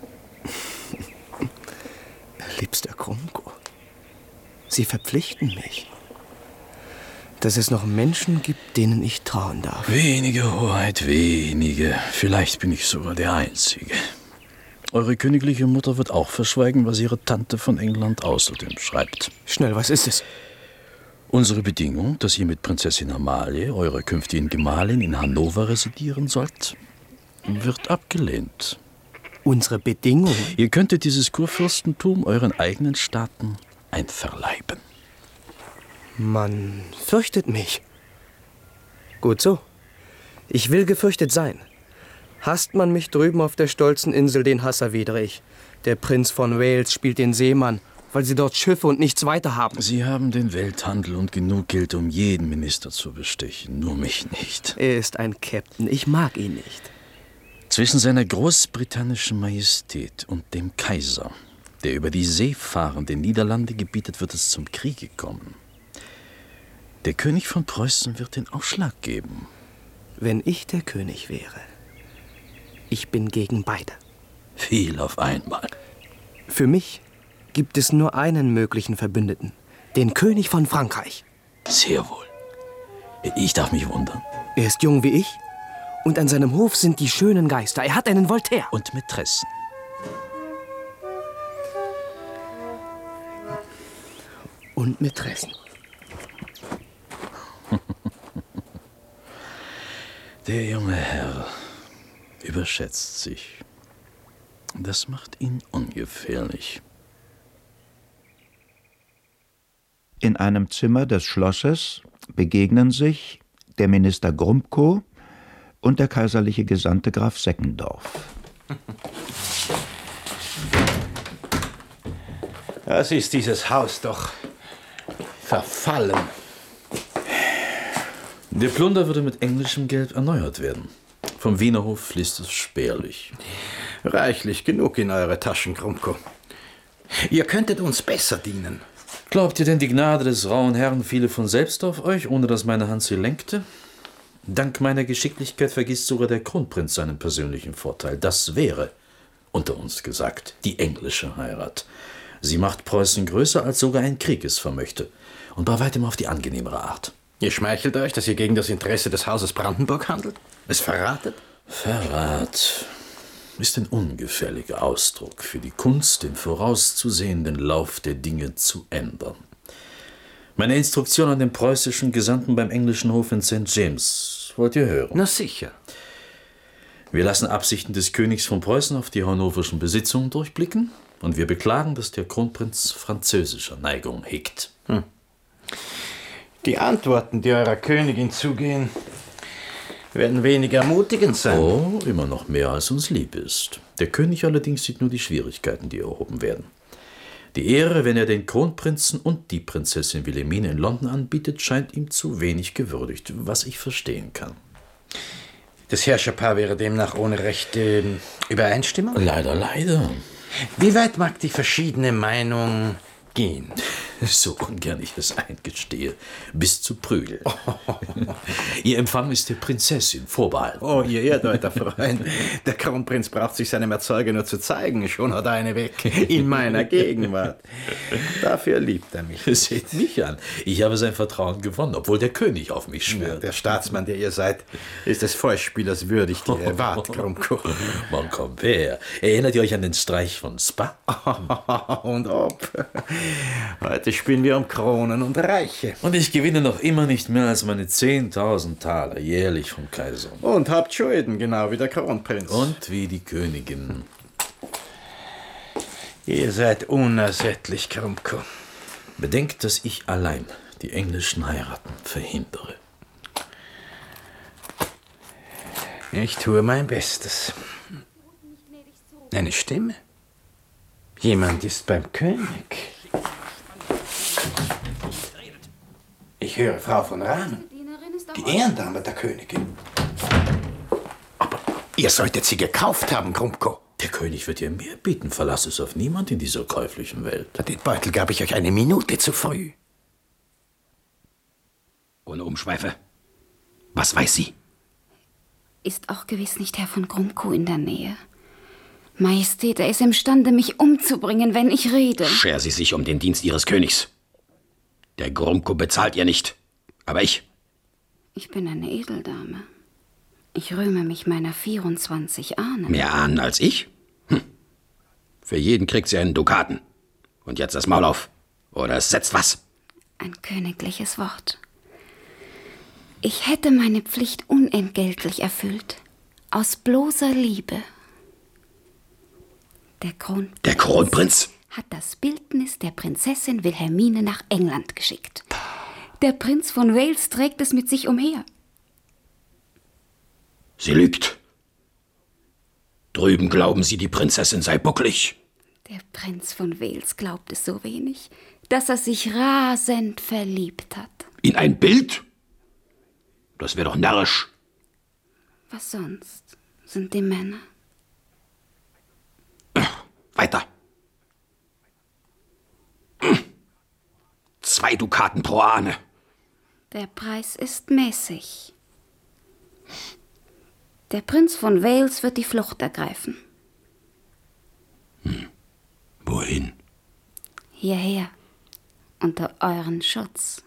Liebster Grumbkow, Sie verpflichten mich, dass es noch Menschen gibt, denen ich trauen darf. Wenige, Hoheit, wenige. Vielleicht bin ich sogar der Einzige. Eure königliche Mutter wird auch verschweigen, was ihre Tante von England außerdem schreibt. Schnell, was ist es? Unsere Bedingung, dass ihr mit Prinzessin Amalie, eurer künftigen Gemahlin, in Hannover residieren sollt, wird abgelehnt. Unsere Bedingung? Ihr könntet dieses Kurfürstentum euren eigenen Staaten einverleiben. Man fürchtet mich. Gut so. Ich will gefürchtet sein. Hasst man mich drüben auf der stolzen Insel, den Hass erwidere ich. Der Prinz von Wales spielt den Seemann, weil sie dort Schiffe und nichts weiter haben. Sie haben den Welthandel und genug Geld, um jeden Minister zu bestechen, nur mich nicht. Er ist ein Captain, ich mag ihn nicht. Zwischen seiner großbritannischen Majestät und dem Kaiser, der über die seefahrenden Niederlande gebietet, wird es zum Kriege kommen. Der König von Preußen wird den Ausschlag geben. Wenn ich der König wäre, ich bin gegen beide. Viel auf einmal. Für mich gibt es nur einen möglichen Verbündeten, den König von Frankreich. Sehr wohl. Ich darf mich wundern. Er ist jung wie ich und an seinem Hof sind die schönen Geister. Er hat einen Voltaire. Und Mätressen. Und Mätressen. Der junge Herr überschätzt sich. Das macht ihn ungefährlich. In einem Zimmer des Schlosses begegnen sich der Minister Grumbkow und der kaiserliche Gesandte Graf Seckendorf. Das ist dieses Haus doch verfallen. Der Plunder würde mit englischem Geld erneuert werden. Vom Wiener Hof fließt es spärlich. Reichlich genug in eure Taschen, Grumbkow. Ihr könntet uns besser dienen. Glaubt ihr denn, die Gnade des rauen Herrn fiele von selbst auf euch, ohne dass meine Hand sie lenkte? Dank meiner Geschicklichkeit vergisst sogar der Kronprinz seinen persönlichen Vorteil. Das wäre, unter uns gesagt, die englische Heirat. Sie macht Preußen größer, als sogar ein Krieg es vermöchte. Und bei weitem auf die angenehmere Art. Ihr schmeichelt euch, dass ihr gegen das Interesse des Hauses Brandenburg handelt? Es verratet? Verrat ist ein ungefährlicher Ausdruck für die Kunst, den vorauszusehenden Lauf der Dinge zu ändern. Meine Instruktion an den preußischen Gesandten beim englischen Hof in Sankt James wollt ihr hören? Na sicher. Wir lassen Absichten des Königs von Preußen auf die hannoverschen Besitzungen durchblicken und wir beklagen, dass der Kronprinz französischer Neigung hegt. Hm. Die Antworten, die eurer Königin zugehen, werden wenig ermutigend sein. Oh, immer noch mehr, als uns lieb ist. Der König allerdings sieht nur die Schwierigkeiten, die erhoben werden. Die Ehre, wenn er den Kronprinzen und die Prinzessin Wilhelmine in London anbietet, scheint ihm zu wenig gewürdigt, was ich verstehen kann. Das Herrscherpaar wäre demnach ohne rechte Übereinstimmung? Leider, leider. Wie weit mag die verschiedene Meinung gehen? So ungern ich es eingestehe, bis zu Prügel. Ihr Empfang ist der Prinzessin vorbehalten. Oh, ihr irrt, Freund. Der Kronprinz braucht sich seinem Erzeuger nur zu zeigen. Schon hat er eine weg. In meiner Gegenwart. Dafür liebt er mich. Seht mich an. Ich habe sein Vertrauen gewonnen, obwohl der König auf mich schwört. Ja, der Staatsmann, der ihr seid, ist des Feuchtspielers würdig, die ihr wart, Grumko. Mon compère. Erinnert ihr euch an den Streich von Spa? Und ob. Heute spielen wir um Kronen und Reiche. Und ich gewinne noch immer nicht mehr als meine zehntausend Taler jährlich vom Kaiser. Und habt Schulden, genau wie der Kronprinz. Und wie die Königin. Ihr seid unersättlich, Grumko. Bedenkt, dass ich allein die englischen Heiraten verhindere. Ich tue mein Bestes. Eine Stimme? Jemand ist beim König. Ich höre Frau von Rahmen, die Ehrendame der Königin. Aber ihr solltet sie gekauft haben, Grumko. Der König wird ihr mehr bieten, verlass es auf niemand in dieser käuflichen Welt. Den Beutel gab ich euch eine Minute zu früh. Ohne Umschweife. Was weiß sie? Ist auch gewiss nicht Herr von Grumko in der Nähe. Majestät, er ist imstande, mich umzubringen, wenn ich rede. Scher sie sich um den Dienst ihres Königs. Der Grumko bezahlt ihr nicht, aber ich. Ich bin eine Edeldame. Ich rühme mich meiner vierundzwanzig Ahnen. Mehr Ahnen als ich? Hm. Für jeden kriegt sie einen Dukaten. Und jetzt das Maul auf. Oder es setzt was. Ein königliches Wort. Ich hätte meine Pflicht unentgeltlich erfüllt. Aus bloßer Liebe. Der Kronprinz. Der Kronprinz? Hat das Bildnis der Prinzessin Wilhelmine nach England geschickt. Der Prinz von Wales trägt es mit sich umher. Sie lügt. Drüben glauben sie, die Prinzessin sei bucklig. Der Prinz von Wales glaubt es so wenig, dass er sich rasend verliebt hat. In ein Bild? Das wäre doch närrisch. Was sonst sind die Männer? Weiter. Zwei Dukaten pro Ahne. Der Preis ist mäßig. Der Prinz von Wales wird die Flucht ergreifen. Hm. Wohin? Hierher, unter euren Schutz.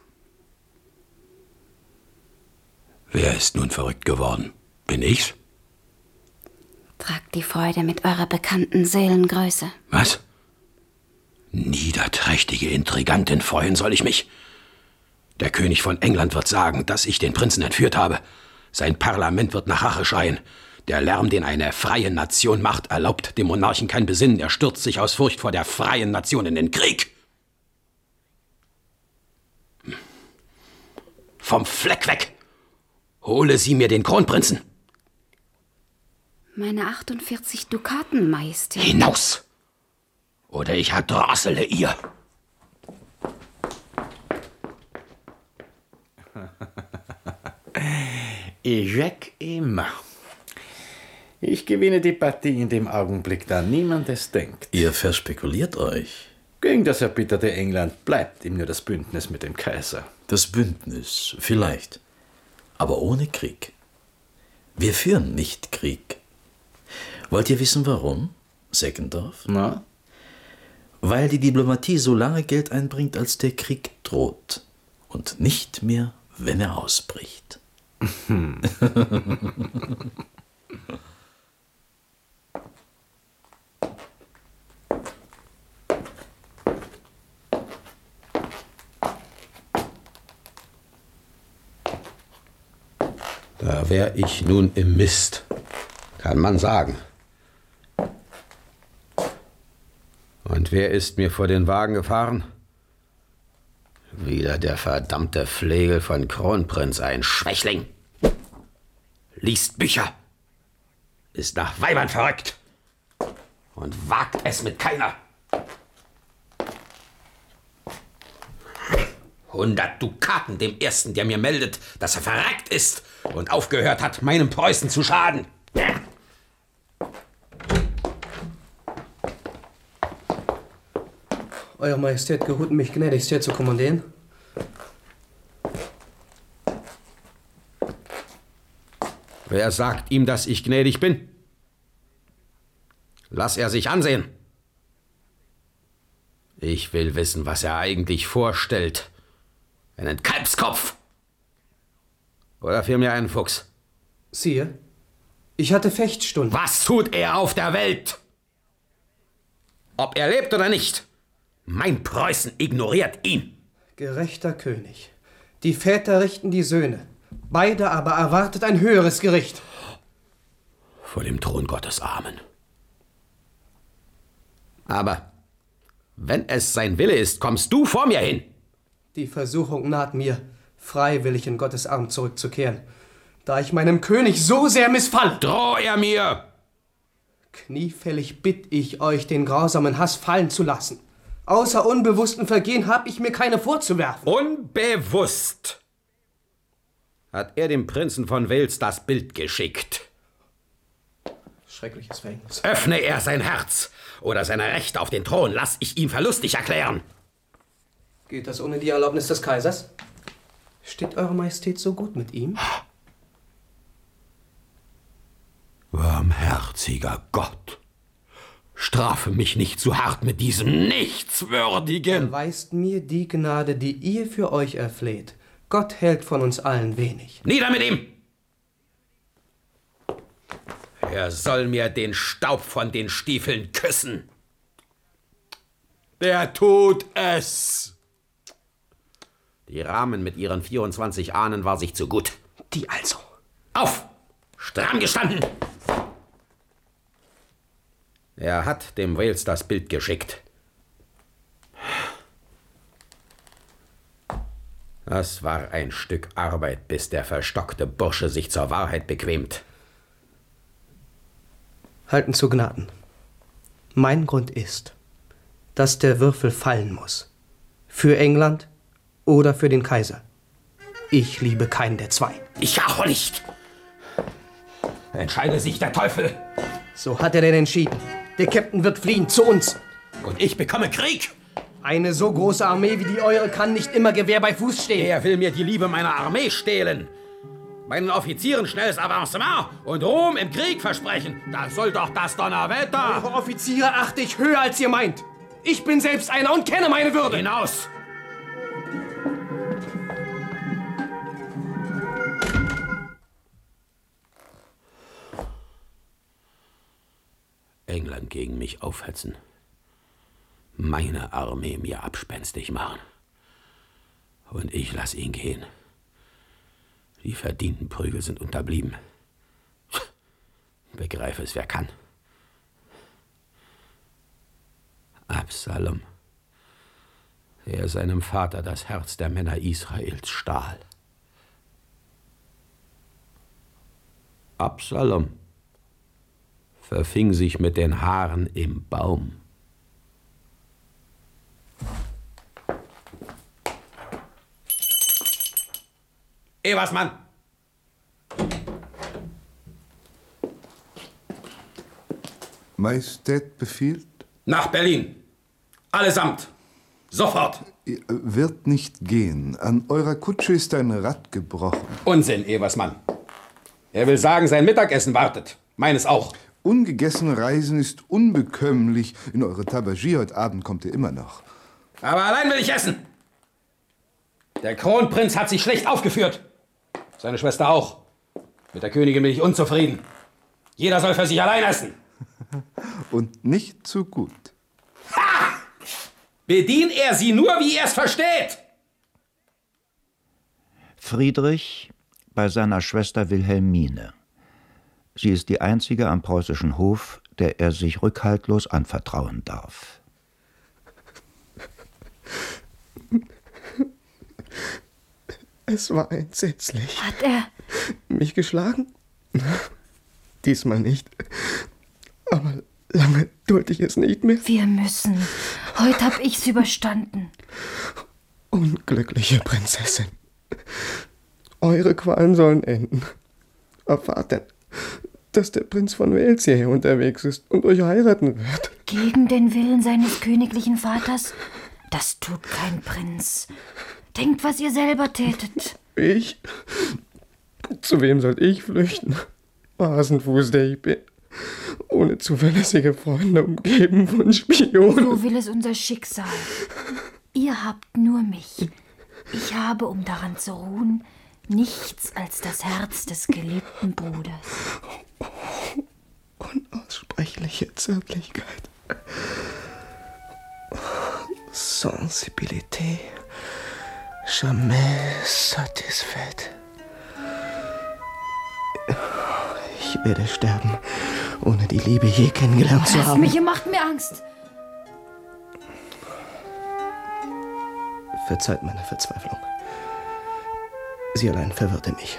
Wer ist nun verrückt geworden? Bin ich's? Tragt die Freude mit eurer bekannten Seelengröße. Was? Niederträchtige Intrigantin, freuen soll ich mich. Der König von England wird sagen, dass ich den Prinzen entführt habe. Sein Parlament wird nach Rache schreien. Der Lärm, den eine freie Nation macht, erlaubt dem Monarchen kein Besinnen. Er stürzt sich aus Furcht vor der freien Nation in den Krieg. Vom Fleck weg! Hole sie mir den Kronprinzen! Meine achtundvierzig Dukaten, Majestät. Hinaus! Oder ich erdrossele ihr. Ejec immer. Ich gewinne die Partie in dem Augenblick, da niemand es denkt. Ihr verspekuliert euch. Gegen das erbitterte England bleibt ihm nur das Bündnis mit dem Kaiser. Das Bündnis, vielleicht. Aber ohne Krieg. Wir führen nicht Krieg. Wollt ihr wissen, warum, Seckendorf? Na? Weil die Diplomatie so lange Geld einbringt, als der Krieg droht. Und nicht mehr, wenn er ausbricht. Da wär ich nun im Mist, kann man sagen. Und wer ist mir vor den Wagen gefahren? Wieder der verdammte Flegel von Kronprinz, ein Schwächling. liest Bücher, ist nach Weibern verrückt und wagt es mit keiner. Hundert Dukaten dem Ersten, der mir meldet, dass er verreckt ist und aufgehört hat, meinem Preußen zu schaden. Euer Majestät geruhten mich gnädigst hier zu kommandieren. Wer sagt ihm, dass ich gnädig bin? Lass er sich ansehen. Ich will wissen, was er eigentlich vorstellt. Einen Kalbskopf. Oder vielmehr einen Fuchs. Sire, ich hatte Fechtstunden. Was tut er auf der Welt? Ob er lebt oder nicht. Mein Preußen ignoriert ihn. Gerechter König, die Väter richten die Söhne. Beide aber erwartet ein höheres Gericht. Vor dem Thron Gottes Amen. Aber wenn es sein Wille ist, kommst du vor mir hin. Die Versuchung naht mir, freiwillig in Gottes Arm zurückzukehren, da ich meinem König so sehr missfalle. Droh er mir! Kniefällig bitt ich euch, den grausamen Hass fallen zu lassen. Außer unbewussten Vergehen hab ich mir keine vorzuwerfen. Unbewusst hat er dem Prinzen von Wales das Bild geschickt. Schreckliches Verhängnis. Öffne er sein Herz oder seine Rechte auf den Thron, lass ich ihm verlustig erklären. Geht das ohne die Erlaubnis des Kaisers? Steht Eure Majestät so gut mit ihm? Barmherziger Gott, strafe mich nicht zu hart mit diesem Nichtswürdigen. Erweist mir die Gnade, die ihr für euch erfleht. Gott hält von uns allen wenig. Nieder mit ihm! Er soll mir den Staub von den Stiefeln küssen. Der tut es. Die Rahmen mit ihren vierundzwanzig Ahnen war sich zu gut. Die also. Auf! Stramm gestanden! Er hat dem Wales das Bild geschickt. Das war ein Stück Arbeit, bis der verstockte Bursche sich zur Wahrheit bequemt. Halten zu Gnaden. Mein Grund ist, dass der Würfel fallen muss. Für England oder für den Kaiser. Ich liebe keinen der zwei. Ich auch nicht. Entscheide sich der Teufel. So hat er denn entschieden. Der Captain wird fliehen zu uns. Und ich bekomme Krieg. Eine so große Armee wie die eure kann nicht immer Gewehr bei Fuß stehen. Er will mir die Liebe meiner Armee stehlen. Meinen Offizieren schnelles Avancement und Ruhm im Krieg versprechen. Da soll doch das Donnerwetter. Eure Offiziere achte ich höher, als ihr meint. Ich bin selbst einer und kenne meine Würde. Hinaus! England gegen mich aufhetzen. Meine Armee mir abspenstig machen. Und ich lass ihn gehen. Die verdienten Prügel sind unterblieben. Begreife es, wer kann. Absalom, der seinem Vater das Herz der Männer Israels stahl. Absalom verfing sich mit den Haaren im Baum. Eversmann! Majestät befiehlt? Nach Berlin. Allesamt. Sofort. Wird nicht gehen. An eurer Kutsche ist ein Rad gebrochen. Unsinn, Eversmann. Er will sagen, sein Mittagessen wartet. Meines auch. Ungegessen reisen ist unbekömmlich. In eure Tabagie heute Abend kommt ihr immer noch. Aber allein will ich essen. Der Kronprinz hat sich schlecht aufgeführt. Seine Schwester auch. Mit der Königin bin ich unzufrieden. Jeder soll für sich allein essen. Und nicht zu gut. Ha! Bedient er sie nur, wie er es versteht. Friedrich bei seiner Schwester Wilhelmine. Sie ist die einzige am preußischen Hof, der er sich rückhaltlos anvertrauen darf. Es war entsetzlich. Hat er mich geschlagen? Diesmal nicht. Aber lange dulde ich es nicht mehr. Wir müssen. Heute hab ich's überstanden. Unglückliche Prinzessin. Eure Qualen sollen enden. Erfahrt denn, dass der Prinz von Wales hierher unterwegs ist und euch heiraten wird. Gegen den Willen seines königlichen Vaters? Das tut kein Prinz. Denkt, was ihr selber tätet. Ich? Zu wem soll ich flüchten? Hasenfuß, der ich bin. Ohne zuverlässige Freunde, umgeben von Spionen. So will es unser Schicksal. Ihr habt nur mich. Ich habe, um daran zu ruhen, nichts als das Herz des geliebten Bruders. Unaussprechliche Zärtlichkeit. Sensibilité. Jamais satisfaite. Ich werde sterben, ohne die Liebe je kennengelernt zu Lasst haben. mich, ihr macht mir Angst. Verzeiht meine Verzweiflung. Sie allein verwirrte mich.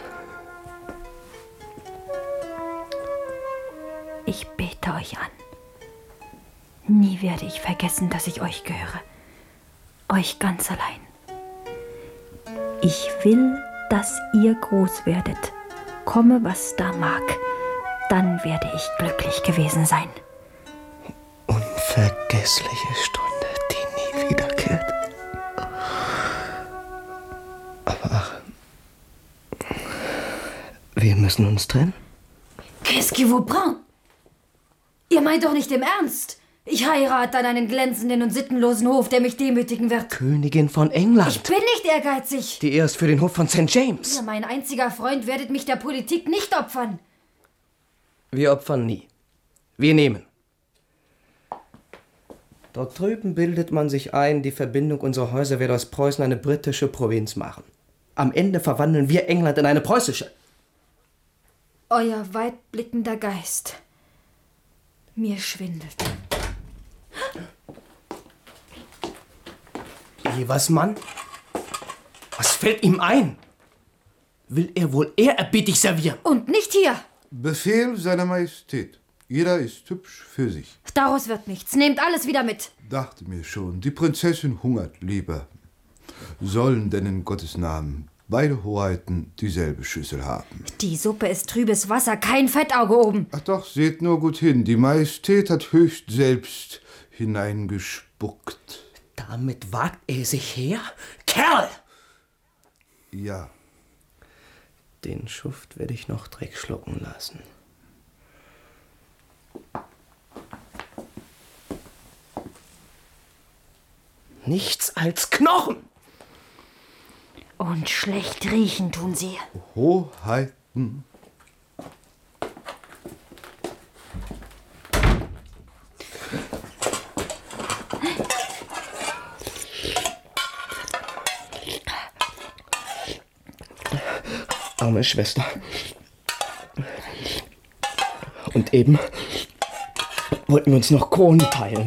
Ich bete euch an. Nie werde ich vergessen, dass ich euch gehöre. Euch ganz allein. Ich will, dass ihr groß werdet. Komme, was da mag. Dann werde ich glücklich gewesen sein. Unvergessliche Stunde, die nie wiederkehrt. Aber ach, wir müssen uns trennen. Qu'est-ce que vous prend? Ihr meint doch nicht im Ernst. Ich heirate an einen glänzenden und sittenlosen Hof, der mich demütigen wird. Königin von England. Ich bin nicht ehrgeizig. Die erst für den Hof von Sankt James. Ihr, mein einziger Freund, werdet mich der Politik nicht opfern. Wir opfern nie. Wir nehmen. Dort drüben bildet man sich ein, die Verbindung unserer Häuser werde aus Preußen eine britische Provinz machen. Am Ende verwandeln wir England in eine preußische. Euer weitblickender Geist. Mir schwindelt. Was, Mann? Was fällt ihm ein? Will er wohl ehrerbietig servieren? Und nicht hier. Befehl seiner Majestät. Jeder ist hübsch für sich. Daraus wird nichts. Nehmt alles wieder mit. Dachte mir schon, die Prinzessin hungert lieber. Sollen denn in Gottes Namen beide Hoheiten dieselbe Schüssel haben? Die Suppe ist trübes Wasser, kein Fettauge oben. Ach doch, seht nur gut hin. Die Majestät hat höchst selbst hineingespuckt. Damit wagt er sich her? Kerl! Ja. Den Schuft werde ich noch Dreck schlucken lassen. Nichts als Knochen! Und schlecht riechen tun sie. Hoheiten. Arme Schwester. Und eben wollten wir uns noch Kronen teilen.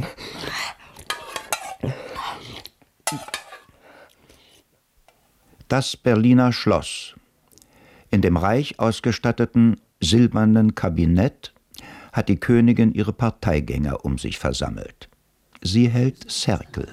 Das Berliner Schloss. In dem reich ausgestatteten silbernen Kabinett hat die Königin ihre Parteigänger um sich versammelt. Sie hält Cerkel.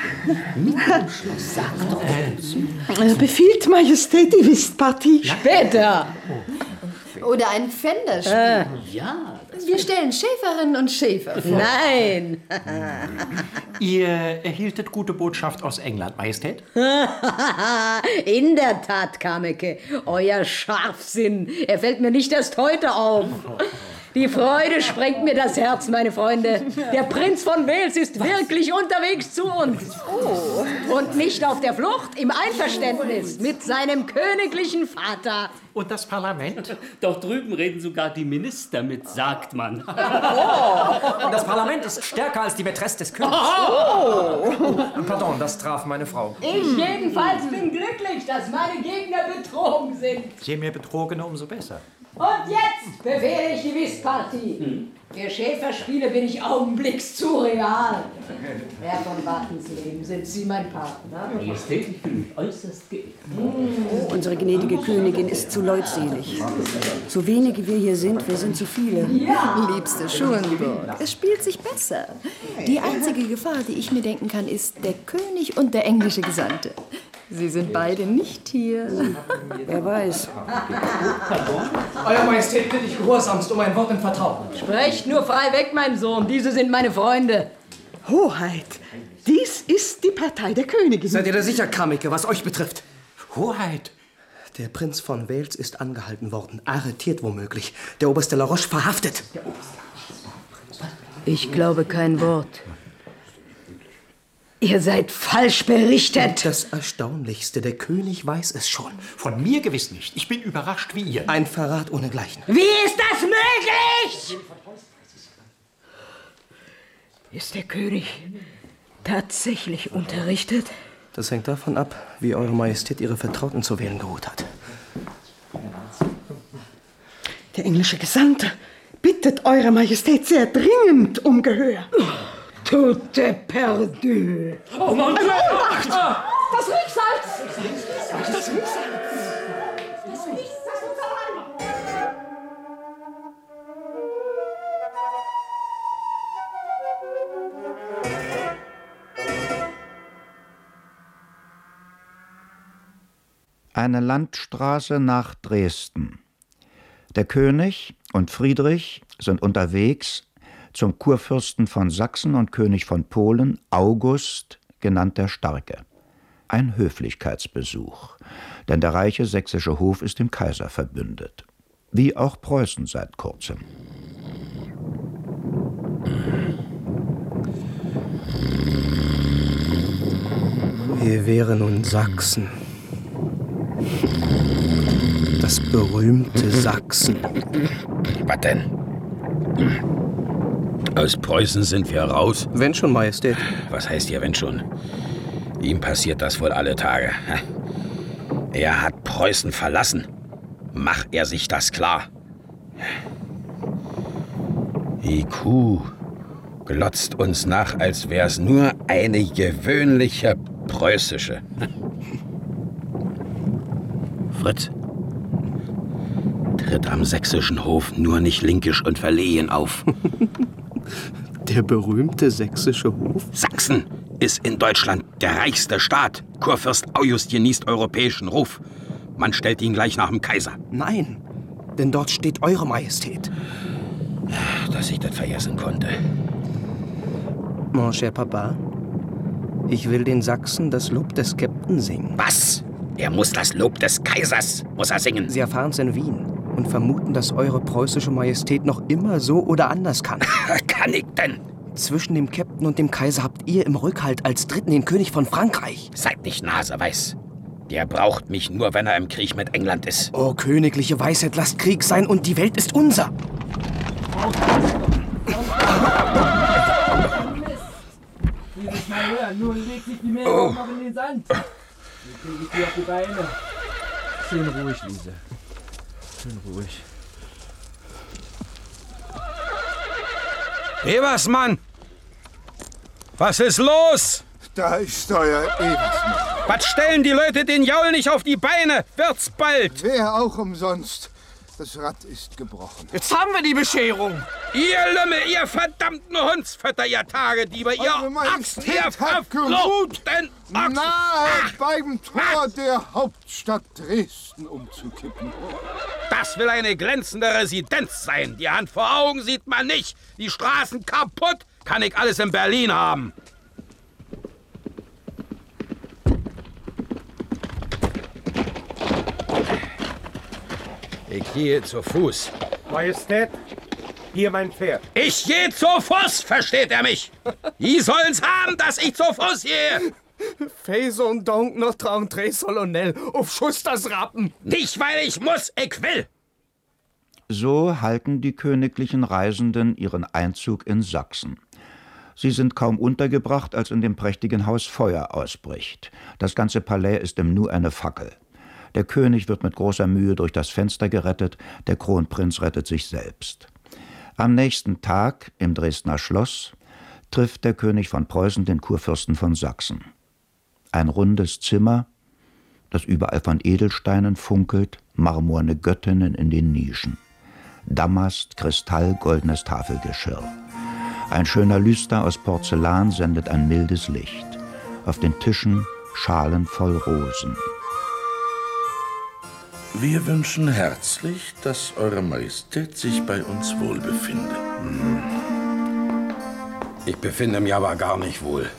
Äh, befiehlt Majestät die Whistpartie? Später. Oder ein Pfänderspiel? Äh. Ja. Wir stellen Schäferinnen und Schäfer vor. Nein. Ihr erhieltet gute Botschaft aus England, Majestät? In der Tat, Kameke. Euer Scharfsinn. Er fällt mir nicht erst heute auf. Die Freude sprengt mir das Herz, meine Freunde. Der Prinz von Wales ist wirklich unterwegs zu uns. Oh. Und nicht auf der Flucht, im Einverständnis mit seinem königlichen Vater. Und das Parlament? Doch drüben reden sogar die Minister mit, sagt man. Oh, das Parlament ist stärker als die Mätresse des Königs. Oh. Pardon, das traf meine Frau. Ich jedenfalls bin glücklich, dass meine Gegner betrogen sind. Je mehr Betrogene, umso besser. Und jetzt befehle ich die Whistpartie. Hm. Für Schäferspiele bin ich augenblicks zu real. Herr von Wartensleben, sind Sie mein Partner? Majestät, ich fühle mich äußerst geehrt. Oh, unsere gnädige Königin ist zu leutselig. So wenige wir hier sind, wir sind zu viele. Ja, liebste Schulenburg, es spielt sich besser. Die einzige Gefahr, die ich mir denken kann, ist der König und der englische Gesandte. Sie sind beide nicht hier. Wer weiß. Euer Majestät bitte ich gehorsamst um ein Wort im Vertrauen. Sprecht nur frei weg, mein Sohn. Diese sind meine Freunde. Hoheit, dies ist die Partei der Königin. Seid ihr da sicher, Kameke, was euch betrifft? Hoheit! Der Prinz von Wales ist angehalten worden, arretiert womöglich. Der Oberste La Roche verhaftet. Ich glaube kein Wort. Ihr seid falsch berichtet. Das Erstaunlichste, der König weiß es schon. Von mir gewiss nicht. Ich bin überrascht wie ihr. Ein Verrat ohnegleichen. Wie ist das möglich? Ist der König tatsächlich unterrichtet? Das hängt davon ab, wie Eure Majestät Ihre Vertrauten zu wählen geruht hat. Der englische Gesandte bittet Eure Majestät sehr dringend um Gehör. Tout est perdu. Oh mein Gott! Obacht! Das Riechsalz! Das Riechsalz! Eine Landstraße nach Dresden. Der König und Friedrich sind unterwegs zum Kurfürsten von Sachsen und König von Polen, August, genannt der Starke. Ein Höflichkeitsbesuch, denn der reiche sächsische Hof ist dem Kaiser verbündet. Wie auch Preußen seit kurzem. Hier wäre nun Sachsen. Das berühmte Sachsen. Was denn? Aus Preußen sind wir raus? Wenn schon, Majestät. Was heißt hier wenn schon? Ihm passiert das wohl alle Tage. Er hat Preußen verlassen. Mach er sich das klar? Die Kuh glotzt uns nach, als wär's nur eine gewöhnliche preußische. Fritz, tritt am sächsischen Hof nur nicht linkisch und verlegen auf. Der berühmte sächsische Hof? Sachsen ist in Deutschland der reichste Staat. Kurfürst August genießt europäischen Ruf. Man stellt ihn gleich nach dem Kaiser. Nein, denn dort steht Eure Majestät. Dass ich das vergessen konnte. Mon cher Papa, ich will den Sachsen das Lob des Käpt'n singen. Was? Er muss das Lob des Kaisers, muss er singen. Sie erfahren's in Wien und vermuten, dass Eure preußische Majestät noch immer so oder anders kann. Kann ich denn? Zwischen dem Käpt'n und dem Kaiser habt ihr im Rückhalt als Dritten den König von Frankreich. Seid nicht naseweiß. Der braucht mich nur, wenn er im Krieg mit England ist. Oh, königliche Weisheit, lasst Krieg sein und die Welt ist unser. Dieses Mal höher, nun legt sich die Meere oh. noch in den Sand. Jetzt kriege ich die auf die Beine. Schön ruhig, Lise. Schön ruhig. Eversmann! Was ist los? Da ist euer Eversmann. Was stellen die Leute den Jaul nicht auf die Beine? Wird's bald! Wer auch umsonst. Das Rad ist gebrochen. Jetzt haben wir die Bescherung. Ihr Lümmel, ihr verdammten Hundsfötter, ihr Tagedieber, ihr Ochsen, ihr verfluchten Ochsen! Nahe beim Tor der Hauptstadt Dresden umzukippen. Das will eine glänzende Residenz sein. Die Hand vor Augen sieht man nicht. Die Straßen kaputt. Kann ich alles in Berlin haben. Ich gehe zu Fuß. Majestät, hier mein Pferd. Ich gehe zu Fuß, versteht er mich? Die sollen's haben, dass ich zu Fuß gehe. Faison donc notre entrée solennelle. Auf Schuss das Rappen. Nicht, weil ich muss, ich will. So halten die königlichen Reisenden ihren Einzug in Sachsen. Sie sind kaum untergebracht, als in dem prächtigen Haus Feuer ausbricht. Das ganze Palais ist im Nu eine Fackel. Der König wird mit großer Mühe durch das Fenster gerettet, der Kronprinz rettet sich selbst. Am nächsten Tag im Dresdner Schloss trifft der König von Preußen den Kurfürsten von Sachsen. Ein rundes Zimmer, das überall von Edelsteinen funkelt, marmorne Göttinnen in den Nischen. Damast, Kristall, goldenes Tafelgeschirr. Ein schöner Lüster aus Porzellan sendet ein mildes Licht. Auf den Tischen Schalen voll Rosen. Wir wünschen herzlich, dass Eure Majestät sich bei uns wohlbefinde. Ich befinde mich aber gar nicht wohl.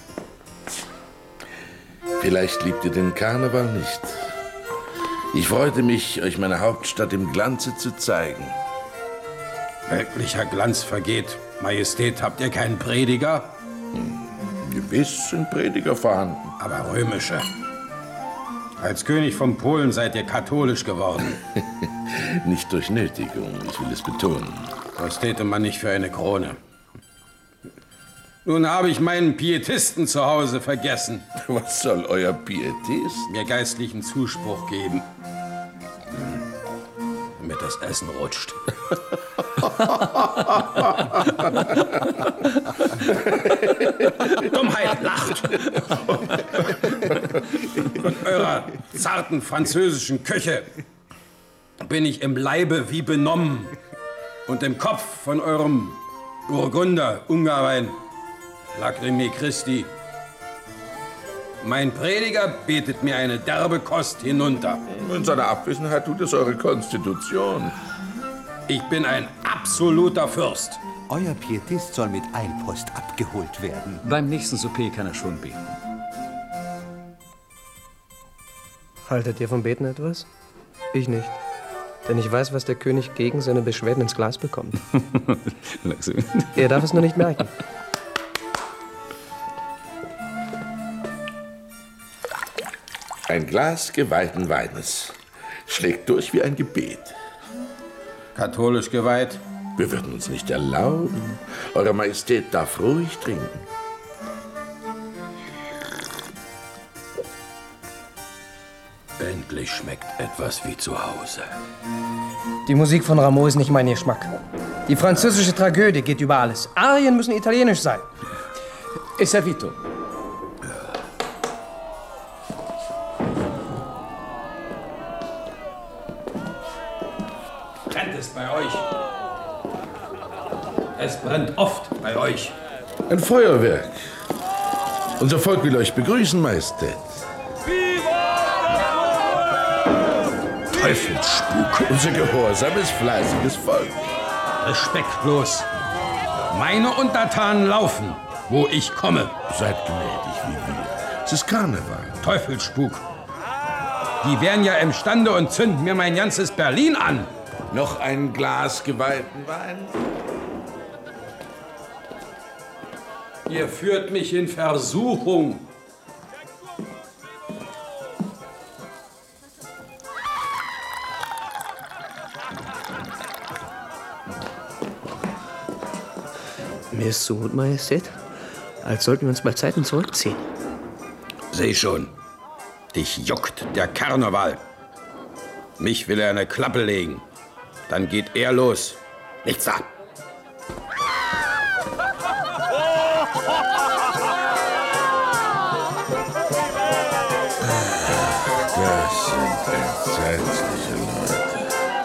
Vielleicht liebt ihr den Karneval nicht. Ich freute mich, euch meine Hauptstadt im Glanze zu zeigen. Weltlicher Glanz vergeht. Majestät, habt ihr keinen Prediger? Hm, gewiss sind Prediger vorhanden. Aber römische. Als König von Polen seid ihr katholisch geworden. Nicht durch Nötigung, ich will es betonen. Das täte man nicht für eine Krone. Nun habe ich meinen Pietisten zu Hause vergessen. Was soll euer Pietist? Mir geistlichen Zuspruch geben. Damit das Essen rutscht. Dummheit lacht. Von eurer zarten französischen Küche bin ich im Leibe wie benommen und im Kopf von eurem Burgunder, Ungarwein, Lacrymae Christi. Mein Prediger betet mir eine derbe Kost hinunter. In seiner Abwesenheit tut es eure Konstitution. Ich bin ein absoluter Fürst. Euer Pietist soll mit Eilpost abgeholt werden. Beim nächsten Souper kann er schon beten. Haltet ihr vom Beten etwas? Ich nicht. Denn ich weiß, was der König gegen seine Beschwerden ins Glas bekommt. Er darf es nur nicht merken. Ein Glas geweihten Weines schlägt durch wie ein Gebet. Katholisch geweiht? Wir würden uns nicht erlauben. Eure Majestät darf ruhig trinken. Endlich schmeckt etwas wie zu Hause. Die Musik von Rameau ist nicht mein Geschmack. Die französische Tragödie geht über alles. Arien müssen italienisch sein. E servito. Brennt es bei euch? Es brennt oft bei euch. Ein Feuerwerk. Unser Volk will euch begrüßen, Majestät. Teufelsspuk, unser gehorsames, fleißiges Volk. Respektlos. Meine Untertanen laufen, wo ich komme. Seid gnädig wie wir. Es ist Karneval. Teufelsspuk. Die wären ja imstande und zünden mir mein ganzes Berlin an. Noch ein Glas geweihten Wein? Ihr führt mich in Versuchung. Mir ist so gut, Majestät, als sollten wir uns bei Zeiten zurückziehen. Seh schon, dich juckt der Karneval. Mich will er eine Klappe legen. Dann geht er los. Nichts da. Das sind entsetzliche Leute.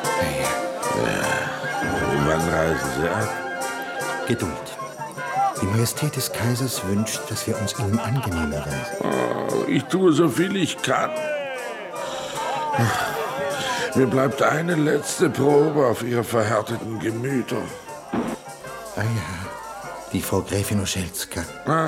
Ja. Wann reisen sie ab? Geduld. Die Majestät des Kaisers wünscht, dass wir uns ihnen angenehmer werden. Oh, ich tue so viel ich kann. Mir bleibt eine letzte Probe auf ihre verhärteten Gemüter. Ah ja, die Frau Gräfin Oschelska. Ah.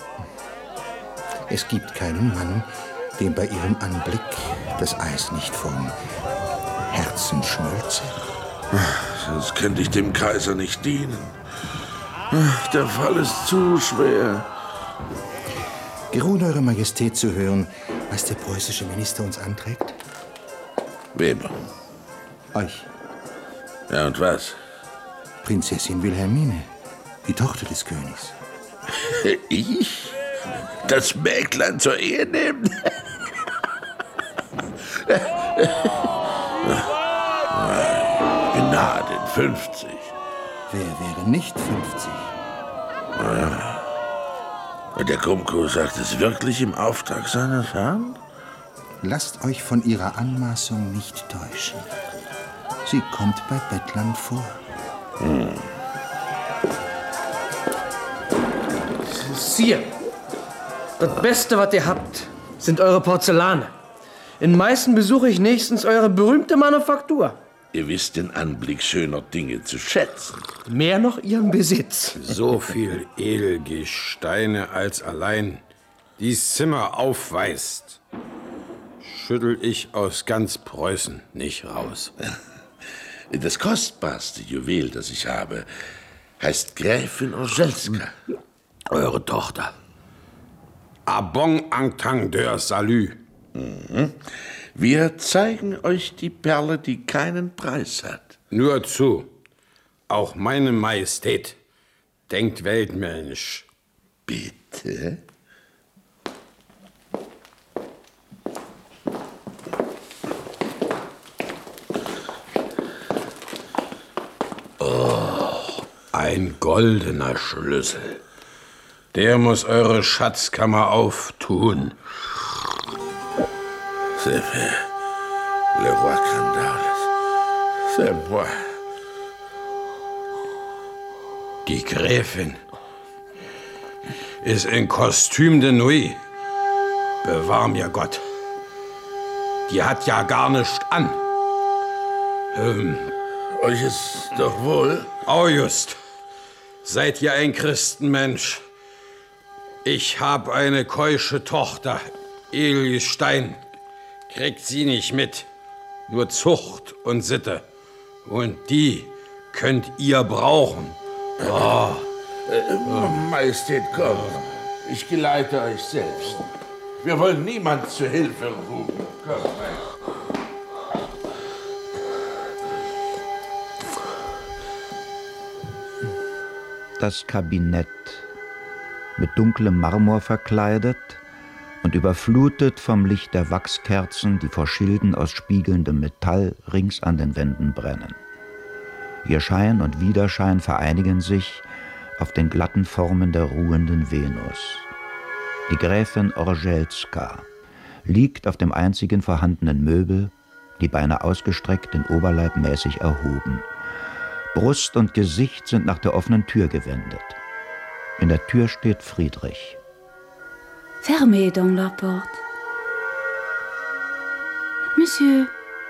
Es gibt keinen Mann, dem bei ihrem Anblick das Eis nicht vom Herzen schmölze. Sonst könnte ich dem Kaiser nicht dienen. Der Fall ist zu schwer. Geruht Eure Majestät zu hören, was der preußische Minister uns anträgt? Weber. Euch. Ja, und was? Prinzessin Wilhelmine, die Tochter des Königs. Ich? Das Mäglein zur Ehe nehmen? Gnaden, fünfzig. Wer wäre nicht fünfzig? Ja. Der Kumko sagt es wirklich im Auftrag seines Herrn? Lasst euch von ihrer Anmaßung nicht täuschen. Sie kommt bei Bettlern vor. Hm. Sire, das Beste, was ihr habt, sind eure Porzellane. In Meißen besuche ich nächstens eure berühmte Manufaktur. Ihr wisst den Anblick schöner Dinge zu schätzen. Mehr noch ihren Besitz. So viel Edelgesteine als allein dies Zimmer aufweist, schüttel ich aus ganz Preußen nicht raus. Das kostbarste Juwel, das ich habe, heißt Gräfin Orzelska. Eure Tochter. A bon entendeur salut. Mhm. Wir zeigen euch die Perle, die keinen Preis hat. Nur zu. Auch meine Majestät denkt weltmännisch. Bitte? Oh, ein goldener Schlüssel. Der muss eure Schatzkammer auftun. C'est fait. Le roi Candales. C'est moi. Die Gräfin ist in Kostüm de Nuit. Bewahr mir Gott. Die hat ja gar nichts an. Ähm, Euch ist doch wohl? Oh, just. Seid ihr ein Christenmensch? Ich hab eine keusche Tochter, Edelgestein. Kriegt sie nicht mit. Nur Zucht und Sitte. Und die könnt ihr brauchen. Oh. Äh, Majestät, komm. Ich geleite euch selbst. Wir wollen niemand zu Hilfe rufen. Komm. Das Kabinett, mit dunklem Marmor verkleidet und überflutet vom Licht der Wachskerzen, die vor Schilden aus spiegelndem Metall rings an den Wänden brennen. Ihr Schein und Widerschein vereinigen sich auf den glatten Formen der ruhenden Venus. Die Gräfin Orzelska liegt auf dem einzigen vorhandenen Möbel, die Beine ausgestreckt, den Oberleib mäßig erhoben. Brust und Gesicht sind nach der offenen Tür gewendet. In der Tür steht Friedrich. Fermez donc la porte. Monsieur.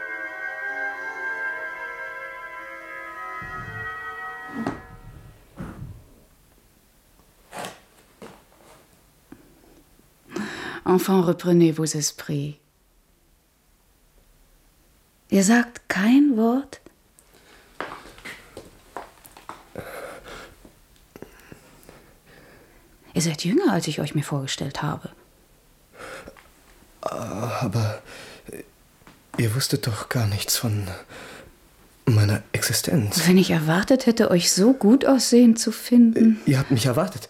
Enfin, reprenez vos esprits. Ihr sagt kein Wort? Ihr seid jünger, als ich euch mir vorgestellt habe. Aber ihr wusstet doch gar nichts von meiner Existenz. Wenn ich erwartet hätte, euch so gut aussehend zu finden. Ihr habt mich erwartet.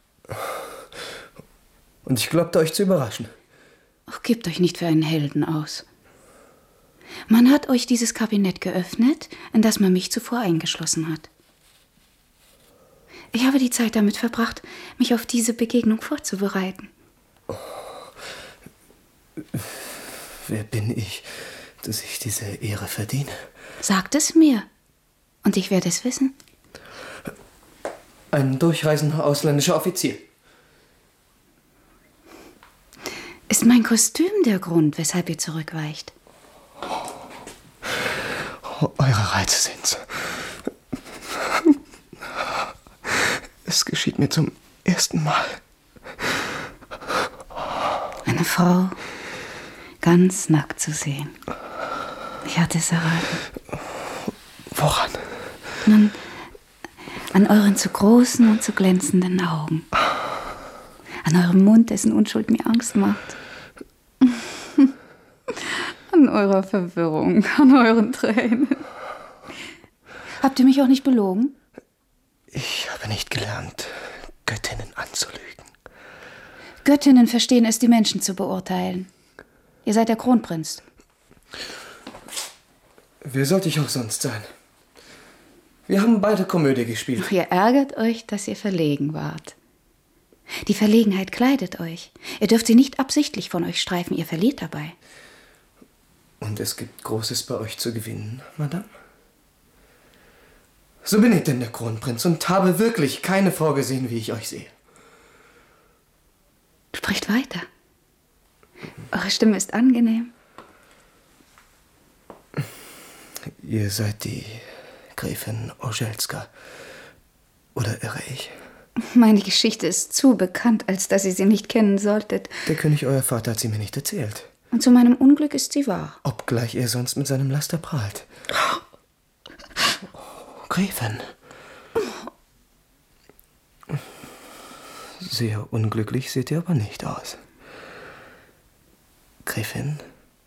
Und ich glaubte, euch zu überraschen. Ach, gebt euch nicht für einen Helden aus. Man hat euch dieses Kabinett geöffnet, in das man mich zuvor eingeschlossen hat. Ich habe die Zeit damit verbracht, mich auf diese Begegnung vorzubereiten. Oh. Wer bin ich, dass ich diese Ehre verdiene? Sagt es mir, und ich werde es wissen. Ein durchreisender ausländischer Offizier. Ist mein Kostüm der Grund, weshalb ihr zurückweicht? Oh, eure Reize sind's. Es geschieht mir zum ersten Mal. Eine Frau ganz nackt zu sehen. Ich hatte es erraten. Woran? Nun, an euren zu großen und zu glänzenden Augen. An eurem Mund, dessen Unschuld mir Angst macht. An eurer Verwirrung, an euren Tränen. Habt ihr mich auch nicht belogen? Ich habe nicht gelernt, Göttinnen anzulügen. Göttinnen verstehen es, die Menschen zu beurteilen. Ihr seid der Kronprinz. Wer sollte ich auch sonst sein? Wir haben beide Komödie gespielt. Ach, ihr ärgert euch, dass ihr verlegen wart. Die Verlegenheit kleidet euch. Ihr dürft sie nicht absichtlich von euch streifen, ihr verliert dabei. Und es gibt Großes bei euch zu gewinnen, Madame? So bin ich denn der Kronprinz und habe wirklich keine Frau gesehen, wie ich euch sehe. Spricht weiter. Eure Stimme ist angenehm. Ihr seid die Gräfin Orzelska. Oder irre ich? Meine Geschichte ist zu bekannt, als dass ihr sie nicht kennen solltet. Der König, euer Vater, hat sie mir nicht erzählt. Und zu meinem Unglück ist sie wahr. Obgleich er sonst mit seinem Laster prahlt. Oh, Gräfin. Sehr unglücklich seht ihr aber nicht aus. Gräfin,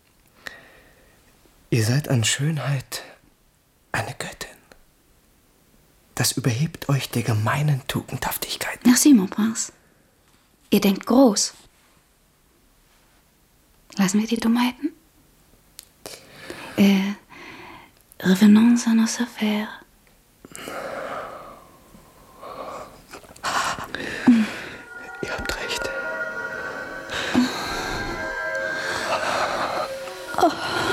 ihr seid an Schönheit eine Göttin. Das überhebt euch der gemeinen Tugendhaftigkeit. Merci, mon Prince. Ihr denkt groß. Lassen wir die Dummheiten? Äh, revenons à nos affaires. Ihr habt recht. Oh.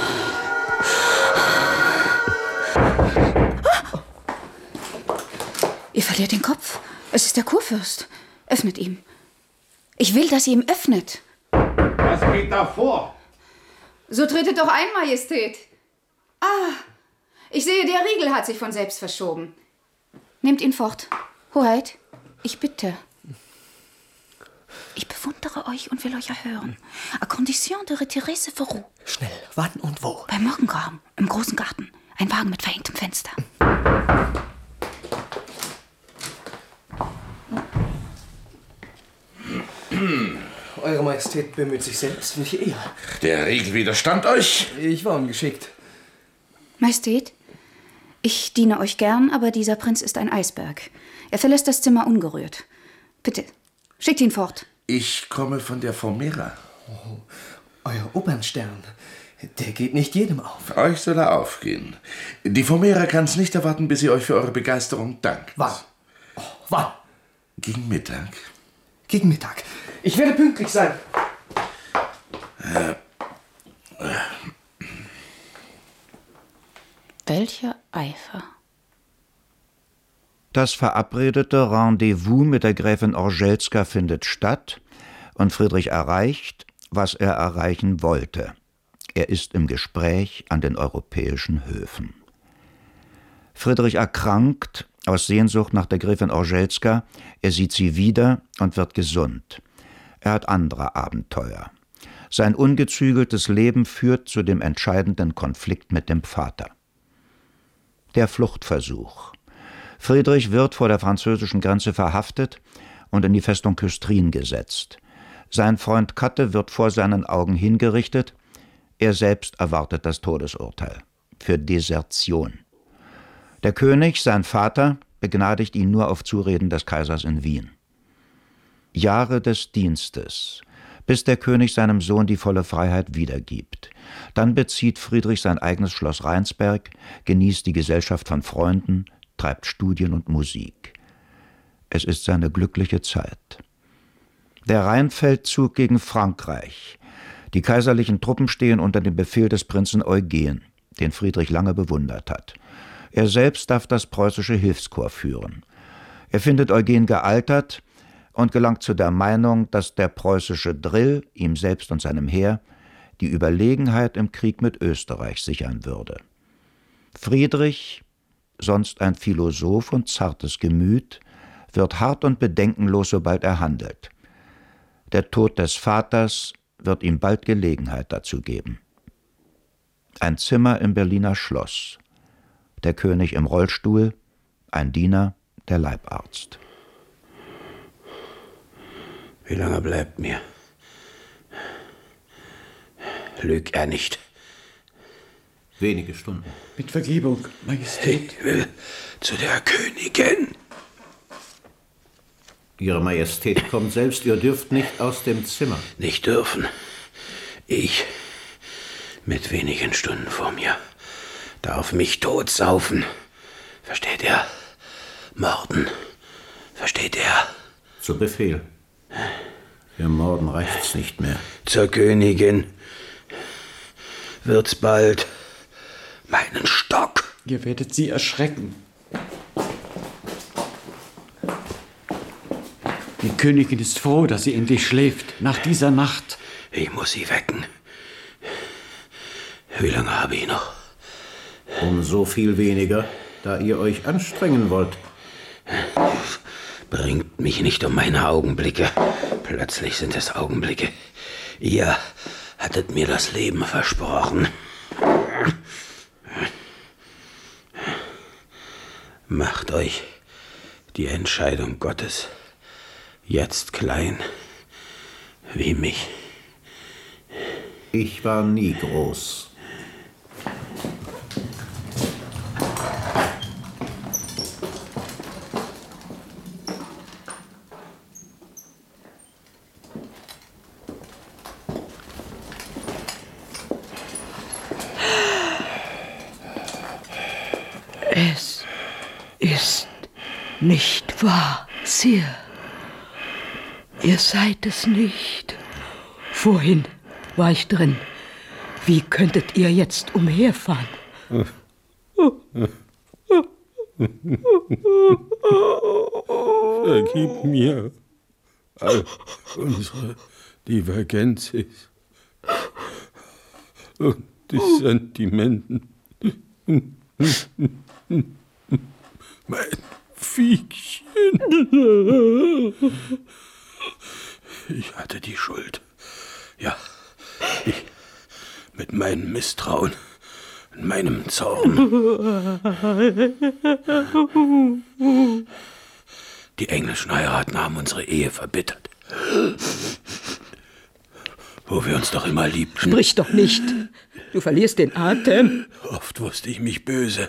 Ihr verliert den Kopf. Es ist der Kurfürst. Öffnet ihm. Ich will, dass ihr ihm öffnet. Was geht da vor? So tretet doch ein, Majestät. Ah, ich sehe, der Riegel hat sich von selbst verschoben. Nehmt ihn fort. Hoheit, ich bitte. Ich bewundere euch und will euch erhören. À condition de retirer ce verrou. Schnell, wann und wo? Beim Morgengraben, im großen Garten. Ein Wagen mit verhängtem Fenster. Eure Majestät bemüht sich selbst, welche Ehre. Der Riegel widerstand euch? Ich war ungeschickt. Majestät, ich diene euch gern, aber dieser Prinz ist ein Eisberg. Er verlässt das Zimmer ungerührt. Bitte, schickt ihn fort. Ich komme von der Formera. Oh, euer Opernstern, der geht nicht jedem auf. Euch soll er aufgehen. Die Formera kann es nicht erwarten, bis sie euch für eure Begeisterung dankt. Wann? Oh, wann? Gegen Mittag. Gegen Mittag. Ich werde pünktlich sein. Äh, äh. Welcher Eifer. Das verabredete Rendezvous mit der Gräfin Orzelska findet statt und Friedrich erreicht, was er erreichen wollte. Er ist im Gespräch an den europäischen Höfen. Friedrich erkrankt aus Sehnsucht nach der Gräfin Orzelska. Er sieht sie wieder und wird gesund. Er hat andere Abenteuer. Sein ungezügeltes Leben führt zu dem entscheidenden Konflikt mit dem Vater. Der Fluchtversuch. Friedrich wird vor der französischen Grenze verhaftet und in die Festung Küstrin gesetzt. Sein Freund Katte wird vor seinen Augen hingerichtet. Er selbst erwartet das Todesurteil für Desertion. Der König, sein Vater, begnadigt ihn nur auf Zureden des Kaisers in Wien. Jahre des Dienstes, bis der König seinem Sohn die volle Freiheit wiedergibt. Dann bezieht Friedrich sein eigenes Schloss Rheinsberg, genießt die Gesellschaft von Freunden, treibt Studien und Musik. Es ist seine glückliche Zeit. Der Rheinfeldzug gegen Frankreich. Die kaiserlichen Truppen stehen unter dem Befehl des Prinzen Eugen, den Friedrich lange bewundert hat. Er selbst darf das preußische Hilfskorps führen. Er findet Eugen gealtert und gelangt zu der Meinung, dass der preußische Drill ihm selbst und seinem Heer die Überlegenheit im Krieg mit Österreich sichern würde. Friedrich, sonst ein Philosoph und zartes Gemüt, wird hart und bedenkenlos, sobald er handelt. Der Tod des Vaters wird ihm bald Gelegenheit dazu geben. Ein Zimmer im Berliner Schloss. Der König im Rollstuhl, ein Diener, der Leibarzt. Wie lange bleibt mir? Lüg er nicht. Wenige Stunden. Mit Vergebung, Majestät. Ich will zu der Königin. Ihre Majestät kommt selbst, ihr dürft nicht aus dem Zimmer. Nicht dürfen. Ich mit wenigen Stunden vor mir. darf mich totsaufen. Versteht er? Morden. Versteht er? Zu Befehl. Für Morden reicht's nicht mehr. Zur Königin wird's bald meinen Stock. Ihr werdet sie erschrecken. Die Königin ist froh, dass sie endlich schläft, nach dieser Nacht. Ich muss sie wecken. Wie lange habe ich noch? Um so viel weniger, da ihr euch anstrengen wollt. Bringt mich nicht um meine Augenblicke. Plötzlich sind es Augenblicke. Ihr hattet mir das Leben versprochen. Macht euch die Entscheidung Gottes jetzt klein wie mich. Ich war nie groß. Es ist nicht wahr, Sir. Ihr seid es nicht. Vorhin war ich drin. Wie könntet ihr jetzt umherfahren? Vergib mir all unsere Divergenzen und Dissentimenten. Mein Viechchen. Ich hatte die Schuld. Ja, ich mit meinem Misstrauen und meinem Zorn. Die englischen Heiraten haben unsere Ehe verbittert. Wo wir uns doch immer liebten. Sprich doch nicht. Du verlierst den Atem. Oft wusste ich mich böse.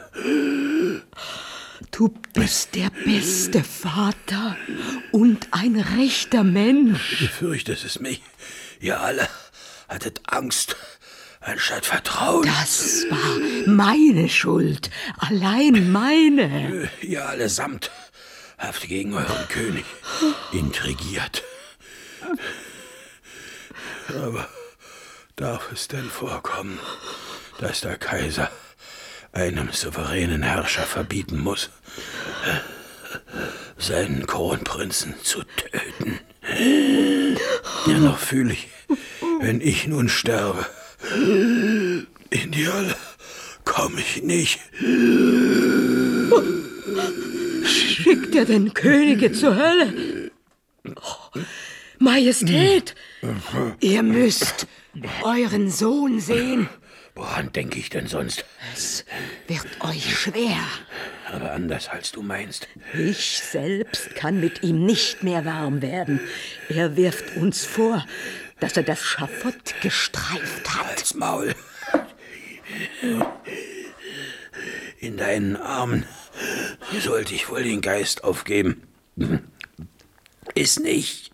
Du bist der beste Vater und ein rechter Mensch. Du fürchtest mich. Ihr alle hattet Angst anstatt Vertrauen. Das war meine Schuld. Allein meine. Ihr allesamt habt gegen euren König intrigiert. Aber darf es denn vorkommen, dass der Kaiser einem souveränen Herrscher verbieten muss, seinen Kronprinzen zu töten? Dennoch fühle ich, wenn ich nun sterbe, in die Hölle komme ich nicht. Schickt er den Könige zur Hölle? Oh, Majestät, ihr müsst euren Sohn sehen. Woran denke ich denn sonst? Es wird euch schwer. Aber anders als du meinst. Ich selbst kann mit ihm nicht mehr warm werden. Er wirft uns vor, dass er das Schafott gestreift hat. Halt's Maul. In deinen Armen sollte ich wohl den Geist aufgeben. Ist nicht.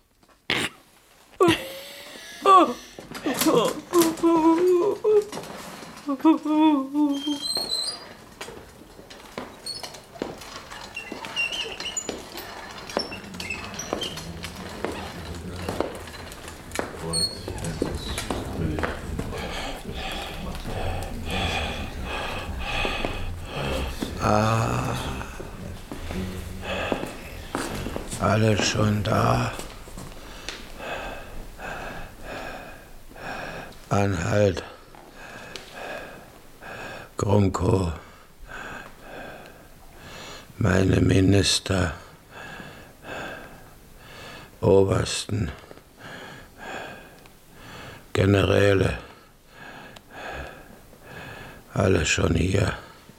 Ah, alle schon da. Anhalt, Grunko, meine Minister, Obersten, Generäle, alle schon hier.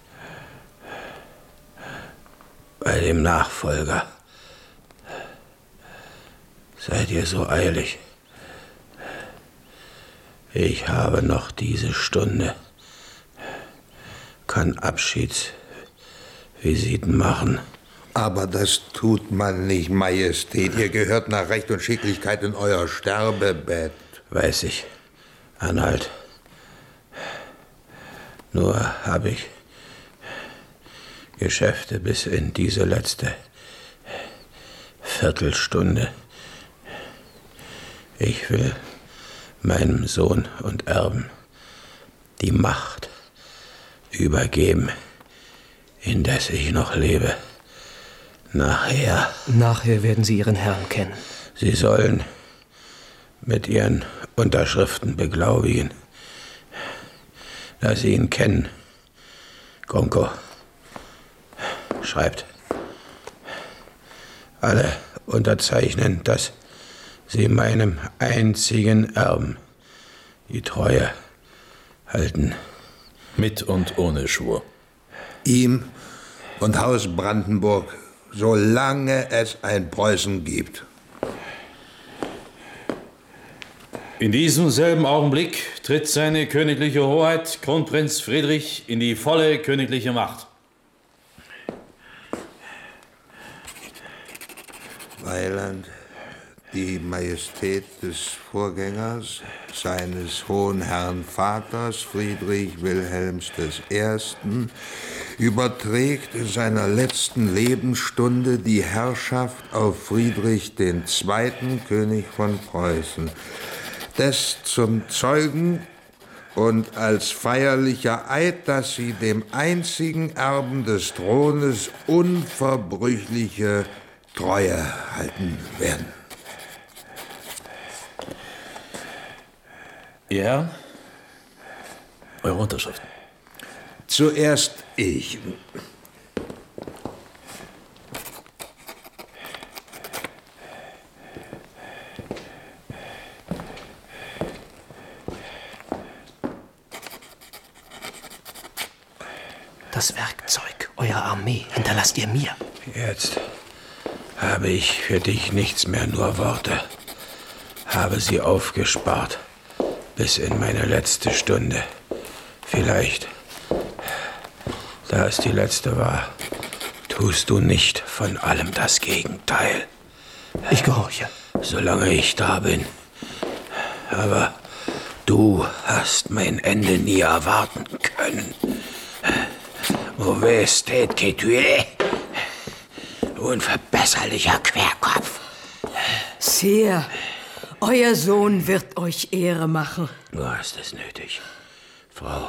Bei dem Nachfolger seid ihr so eilig. Ich habe noch diese Stunde, kann Abschiedsvisiten machen. Aber das tut man nicht, Majestät. Ihr gehört nach Recht und Schicklichkeit in euer Sterbebett. Weiß ich, Anhalt. Nur habe ich Geschäfte bis in diese letzte Viertelstunde. Ich will meinem Sohn und Erben die Macht übergeben, indes ich noch lebe. Nachher. Nachher werden Sie Ihren Herrn kennen. Sie sollen mit ihren Unterschriften beglaubigen, dass sie ihn kennen. Gronko schreibt. Alle unterzeichnen, dass sie meinem einzigen Erben die Treue halten. Mit und ohne Schwur. Ihm und Haus Brandenburg, solange es ein Preußen gibt. In diesem selben Augenblick tritt seine königliche Hoheit, Kronprinz Friedrich, in die volle königliche Macht. Weiland, die Majestät des Vorgängers, seines hohen Herrn Vaters Friedrich Wilhelms des Ersten, überträgt in seiner letzten Lebensstunde die Herrschaft auf Friedrich den Zweiten, König von Preußen, des zum Zeugen und als feierlicher Eid, dass sie dem einzigen Erben des Thrones unverbrüchliche Treue halten werden. Ihr Herren, eure Unterschriften. Zuerst ich. Das Werkzeug, eurer Armee, hinterlasst ihr mir. Jetzt habe ich für dich nichts mehr, nur Worte. Habe sie aufgespart bis in meine letzte Stunde. Vielleicht, da es die letzte war, tust du nicht von allem das Gegenteil. Ich gehorche. Solange ich da bin. Aber du hast mein Ende nie erwarten können. Mauvais tête que tu es. Unverbesserlicher Querkopf. Sehr. Euer Sohn wird euch Ehre machen. Du hast es nötig, Frau.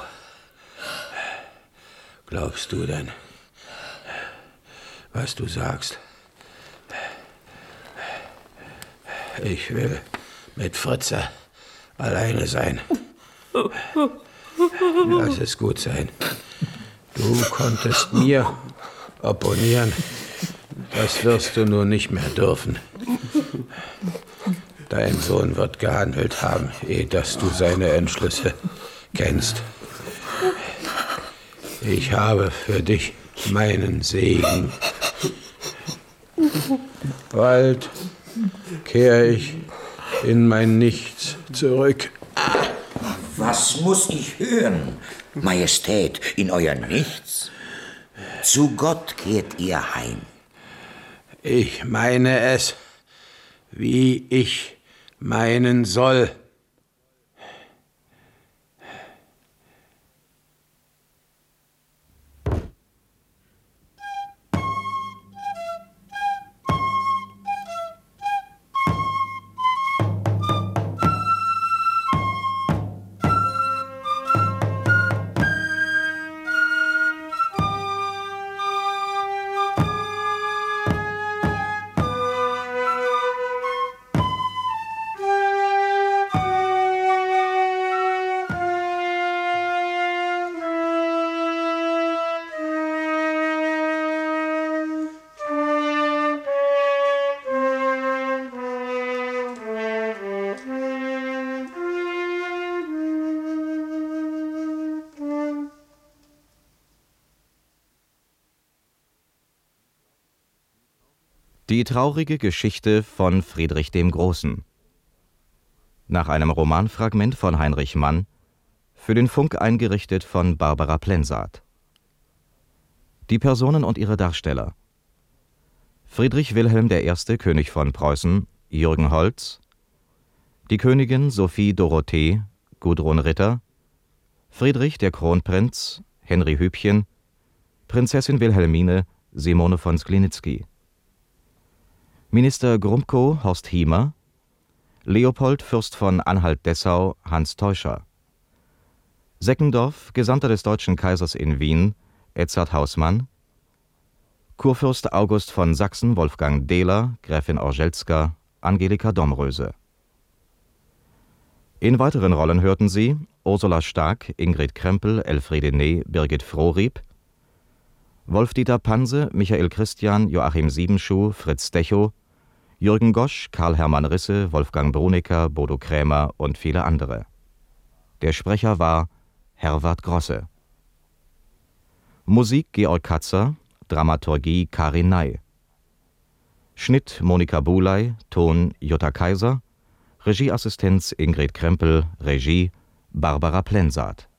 Glaubst du denn, was du sagst? Ich will mit Fritze alleine sein. Lass es gut sein. Du konntest mir opponieren. Das wirst du nun nicht mehr dürfen. Dein Sohn wird gehandelt haben, ehe dass du seine Entschlüsse kennst. Ich habe für dich meinen Segen. Bald kehre ich in mein Nichts zurück. Was muss ich hören, Majestät, in euer Nichts? Zu Gott kehrt ihr heim. Ich meine es, wie ich meinen soll. Die traurige Geschichte von Friedrich dem Großen. Nach einem Romanfragment von Heinrich Mann, für den Funk eingerichtet von Barbara Plensath. Die Personen und ihre Darsteller: Friedrich Wilhelm der Erste, König von Preußen, Jürgen Holz; die Königin Sophie Dorothee, Gudrun Ritter; Friedrich der Kronprinz, Henry Hübchen; Prinzessin Wilhelmine Simone von Sklinicki. Minister Grumko Horst Hiemer, Leopold Fürst von Anhalt-Dessau Hans Teuscher. Seckendorf, Gesandter des deutschen Kaisers in Wien, Edzard Hausmann. Kurfürst August von Sachsen Wolfgang Dehler, Gräfin Orzelska, Angelika Domröse. In weiteren Rollen hörten Sie Ursula Stark, Ingrid Krempel, Elfriede Ney, Birgit Frohrieb, Wolf-Dieter Panse, Michael Christian, Joachim Siebenschuh, Fritz Dechow, Jürgen Gosch, Karl-Hermann Risse, Wolfgang Brunecker, Bodo Krämer und viele andere. Der Sprecher war Herwart Grosse. Musik Georg Katzer, Dramaturgie Karin Ney. Schnitt Monika Buley, Ton Jutta Kaiser, Regieassistenz Ingrid Krempel, Regie Barbara Plensath.